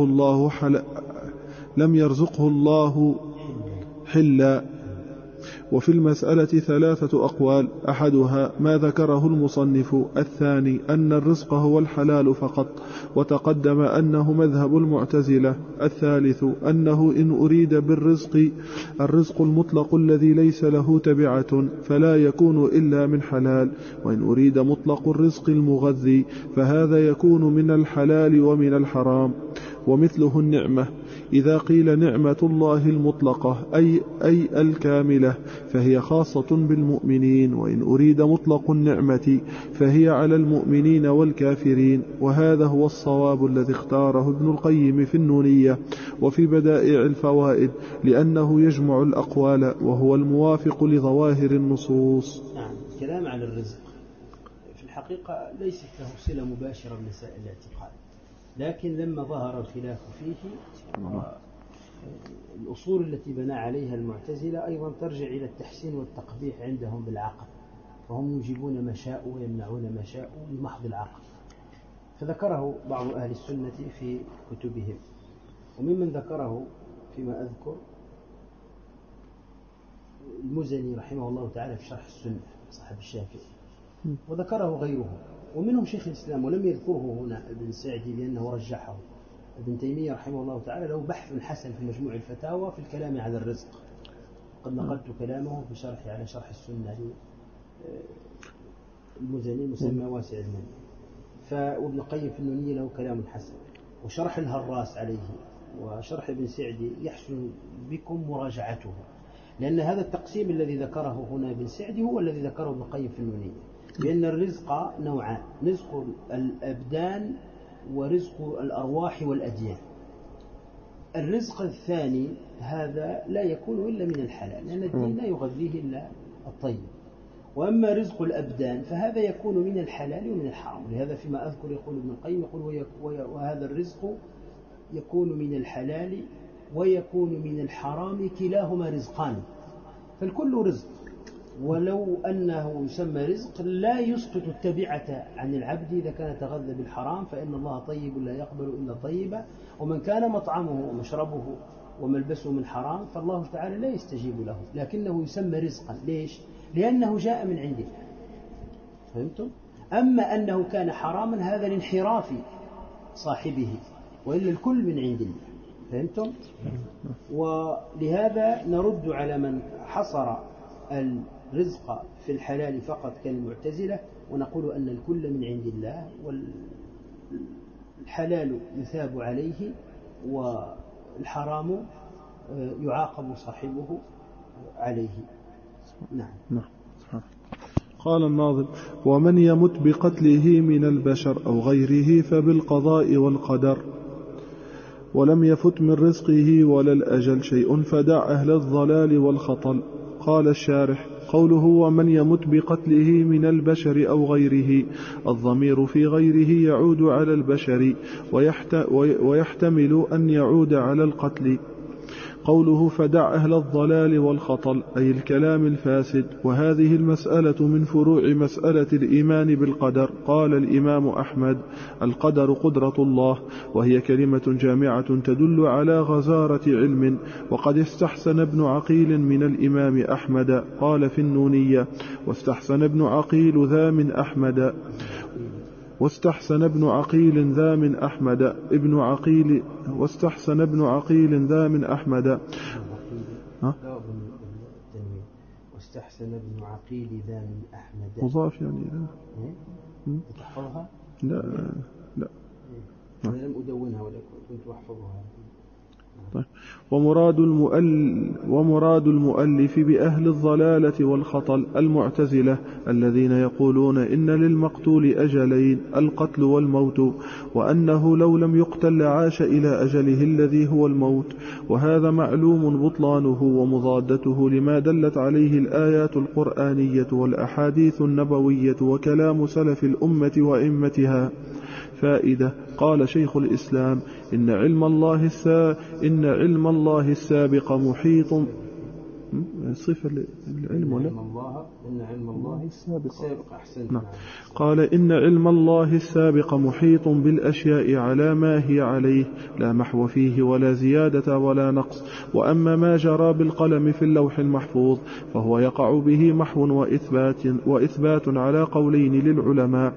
يرزقه الله حلا. وفي المسألة 3 أقوال: أحدها ما ذكره المصنف، الثاني أن الرزق هو الحلال فقط، وتقدم أنه مذهب المعتزلة، الثالث أنه إن أريد بالرزق الرزق المطلق الذي ليس له تبعة فلا يكون إلا من حلال، وإن أريد مطلق الرزق المغذي فهذا يكون من الحلال ومن الحرام. ومثله النعمة، إذا قيل نعمة الله المطلقة أي الكاملة فهي خاصة بالمؤمنين، وإن أريد مطلق النعمة فهي على المؤمنين والكافرين. وهذا هو الصواب الذي اختاره ابن القيم في النونية وفي بدائع الفوائد، لأنه يجمع الأقوال وهو الموافق لظواهر النصوص. نعم. الكلام على الرزق في الحقيقة ليست له صلة مباشرة بمسائل الاعتقاد، لكن لما ظهر الخلاف فيه الأصول التي بنى عليها المعتزلة أيضا ترجع إلى التحسين والتقبيح عندهم بالعقل، فهم يجيبون ما شاءوا ويمنعون ما شاءوا بمحض العقل. فذكره بعض أهل السنة في كتبهم، وممن ذكره فيما أذكر المزني رحمه الله تعالى في شرح السنة صاحب الشافعي، وذكره غيره، ومنهم شيخ الإسلام، ولم يذكره هنا ابن سعدي لأنه رجحه. ابن تيمية رحمه الله تعالى له بحث حسن في مجموع الفتاوى في الكلام على الرزق، قد نقلت كلامه في شرح على شرح السنة المزني مسمى واسع المنى. وابن القيم في النونية له كلام حسن، وشرح الهراس عليه وشرح ابن سعدي يحسن بكم مراجعته، لأن هذا التقسيم الذي ذكره هنا ابن سعدي هو الذي ذكره ابن القيم في النونية، لأن الرزق نوعان: رزق الأبدان ورزق الأرواح والأديان. الرزق الثاني هذا لا يكون إلا من الحلال، لأن الدين لا يغذيه إلا الطيب. وأما رزق الأبدان فهذا يكون من الحلال ومن الحرام. لهذا فيما أذكر يقول ابن القيم يقول وهذا الرزق يكون من الحلال ويكون من الحرام كلاهما رزقان، فالكل رزق، ولو أنه يسمى رزق لا يسقط التبعة عن العبد إذا كان تغذى بالحرام، فإن الله طيب لا يقبل إلا طيبا، ومن كان مطعمه ومشربه وملبسه من حرام فالله تعالى لا يستجيب له، لكنه يسمى رزقا. ليش؟ لأنه جاء من عنده. فهمتم؟ أما أنه كان حراما هذا لانحراف صاحبه، وإلا الكل من عند الله. فهمتم؟ ولهذا نرد على من حصر الرزق في الحلال فقط كالمعتزلة، ونقول أن الكل من عند الله، والحلال يثاب عليه والحرام يعاقب صاحبه عليه. نعم. قال الناظم: ومن يمت بقتله من البشر أو غيره فبالقضاء والقدر، ولم يفت من رزقه ولا الأجل شيء فدع أهل الضلال والخطل. قال الشارح: قوله ومن يمت بقتله من البشر أو غيره، الضمير في غيره يعود على البشر ويحتمل أن يعود على القتل. قوله فدع أهل الضلال والخطل أي الكلام الفاسد، وهذه المسألة من فروع مسألة الإيمان بالقدر. قال الإمام أحمد: القدر قدرة الله، وهي كلمة جامعة تدل على غزارة علم. وقد استحسن ابن عقيل من الإمام أحمد، قال في النونية: واستحسن ابن عقيل ذا من أحمد، واستحسن ابن عقيل ذا من أحمد، ابن عقيل، واستحسن ابن عقيل ذا من أحمد. واستحسن ابن عقيل ذا من أحمد مضاف يعني تحفظها؟ لا أنا لم أدونها ولكن كنت أحفظها. طيب. ومراد المؤلف بأهل الضلالة والخطل المعتزلة الذين يقولون إن للمقتول أجلين، القتل والموت، وأنه لو لم يقتل عاش إلى أجله الذي هو الموت. وهذا معلوم بطلانه ومضادته لما دلت عليه الآيات القرآنية والأحاديث النبوية وكلام سلف الأمة وإمتها. فائدة: قال شيخ الإسلام: إن علم الله السابق محيط. صفة العلم ولا؟ إن علم الله السابق. نعم. قال: إن علم الله السابق محيط بالأشياء على ما هي عليه، لا محو فيه ولا زيادة ولا نقص. وأما ما جرى بالقلم في اللوح المحفوظ فهو يقع به محو وإثبات على قولين للعلماء.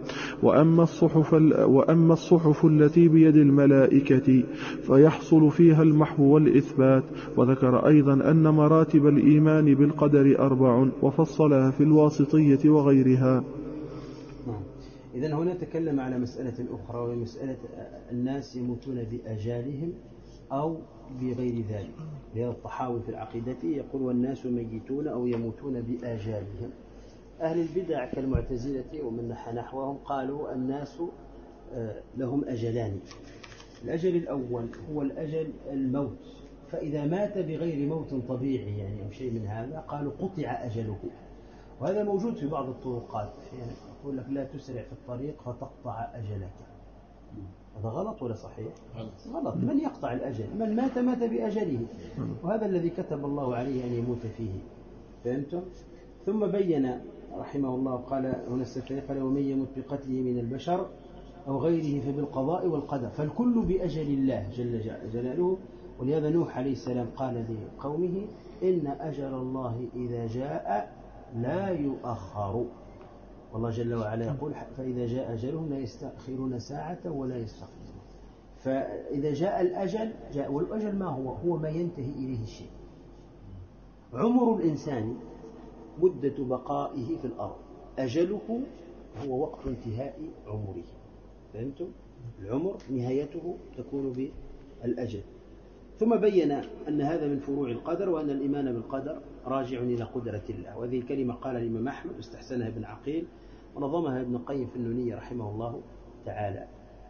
وأما الصحف التي بيد الملائكة فيحصل فيها المحو والإثبات. وذكر أيضا أن مراتب الإيمان بالقدر 4 وفصلها في الواسطية وغيرها. إذن هنا تكلم على مسألة أخرى، وهي مسألة الناس يموتون بأجالهم أو بغير ذلك. لهذا الطحاوي في العقيدة يقول: والناس ميتون أو يموتون بأجالهم. أهل البدع كالمعتزلة ومن نحوهم قالوا الناس لهم أجلان. الأجل الأول هو الأجل الموت، فإذا مات بغير موت طبيعي يعني أو شيء من هذا قالوا قطع أجله. وهذا موجود في بعض الطرقات، يعني يقول لك لا تسرع في الطريق فتقطع أجلك. هذا غلط ولا صحيح؟ غلط. من يقطع الأجل؟ من مات بأجله، وهذا الذي كتب الله عليه أن يموت فيه. فهمتم؟ ثم بين رحمه الله قال هنا السفاري قال: ومن يمت بقتله من البشر أو غيره فبالقضاء والقدر، فالكل بأجل الله جل جلاله. ولهذا نوح عليه السلام قال لقومه: إن أجل الله إذا جاء لا يؤخر. والله جل وعلا يقول: فإذا جاء أجلهم لا يستأخرون ساعة ولا يستقدمون. فإذا جاء الأجل جاء، والأجل ما هو ما ينتهي إليه الشيء. عمر الإنسان مدة بقائه في الأرض، أجله هو وقت انتهاء عمره. فهمتم؟ العمر نهايته تكون بالأجل. ثم بين أن هذا من فروع القدر، وأن الإيمان بالقدر راجع إلى قدرة الله. وهذه الكلمة قال الإمام أحمد واستحسنها ابن عقيل، ونظمها ابن القيم في النونية رحمه الله تعالى.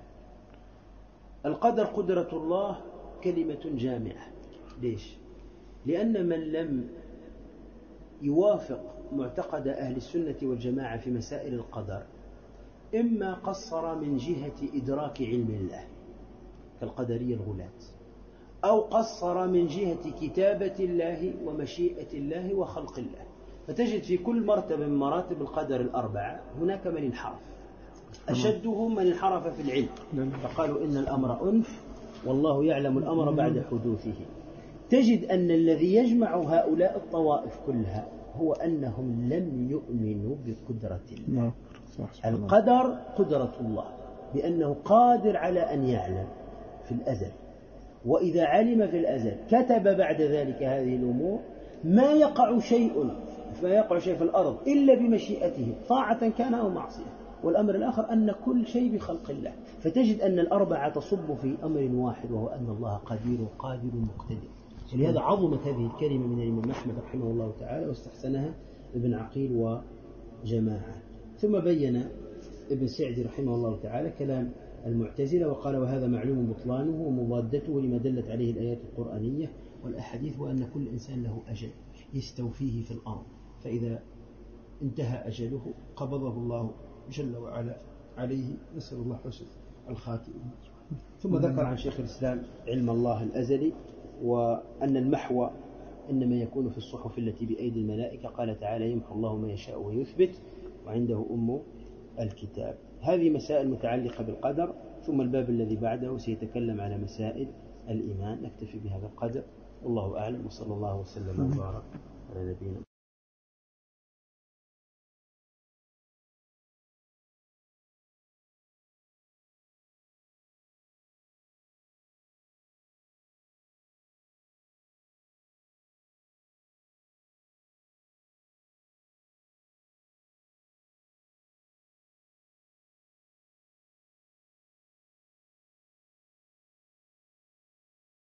القدر قدرة الله كلمة جامعة. ليش؟ لأن من لم يوافق معتقد أهل السنة والجماعة في مسائل القدر إما قصر من جهة إدراك علم الله كالقدرية الغلاة، أو قصر من جهة كتابة الله ومشيئة الله وخلق الله. فتجد في كل مرتبة من مراتب القدر الأربعة هناك من انحرف، أشدهم من انحرف في العلم، فقالوا إن الأمر أنف والله يعلم الأمر بعد حدوثه. تجد أن الذي يجمع هؤلاء الطوائف كلها هو أنهم لم يؤمنوا بقدرة الله. القدر قدرة الله، بأنه قادر على أن يعلم في الأزل، وإذا علم في الأزل كتب بعد ذلك هذه الأمور. ما يقع شيء في الأرض إلا بمشيئته، طاعة كان أو معصية. والأمر الآخر أن كل شيء بخلق الله. فتجد أن الأربعة تصب في أمر واحد، وهو أن الله قدير قادر مقتدر. ولهذا عظمت هذه الكلمة من الإمام أحمد رحمه الله تعالى، واستحسنها ابن عقيل وجماعة. ثم بين ابن سعدي رحمه الله تعالى كلام المعتزلة وقال: وهذا معلوم بطلانه ومضادته لما دلت عليه الآيات القرآنية والأحاديث، وأن كل إنسان له أجل يستوفيه في الأرض، فإذا انتهى أجله قبضه الله جل وعلا عليه، نسأل الله حسن الخاتمة. ثم ذكر عن شيخ الإسلام علم الله الأزلي، وأن المحو إنما يكون في الصحف التي بأيدي الملائكة. قال تعالى: يمحو الله ما يشاء ويثبت وعنده أم الكتاب. هذه مسائل متعلقة بالقدر. ثم الباب الذي بعده سيتكلم على مسائل الإيمان. نكتفي بهذا القدر، والله أعلم، وصلى الله وسلم وبارك على نبينا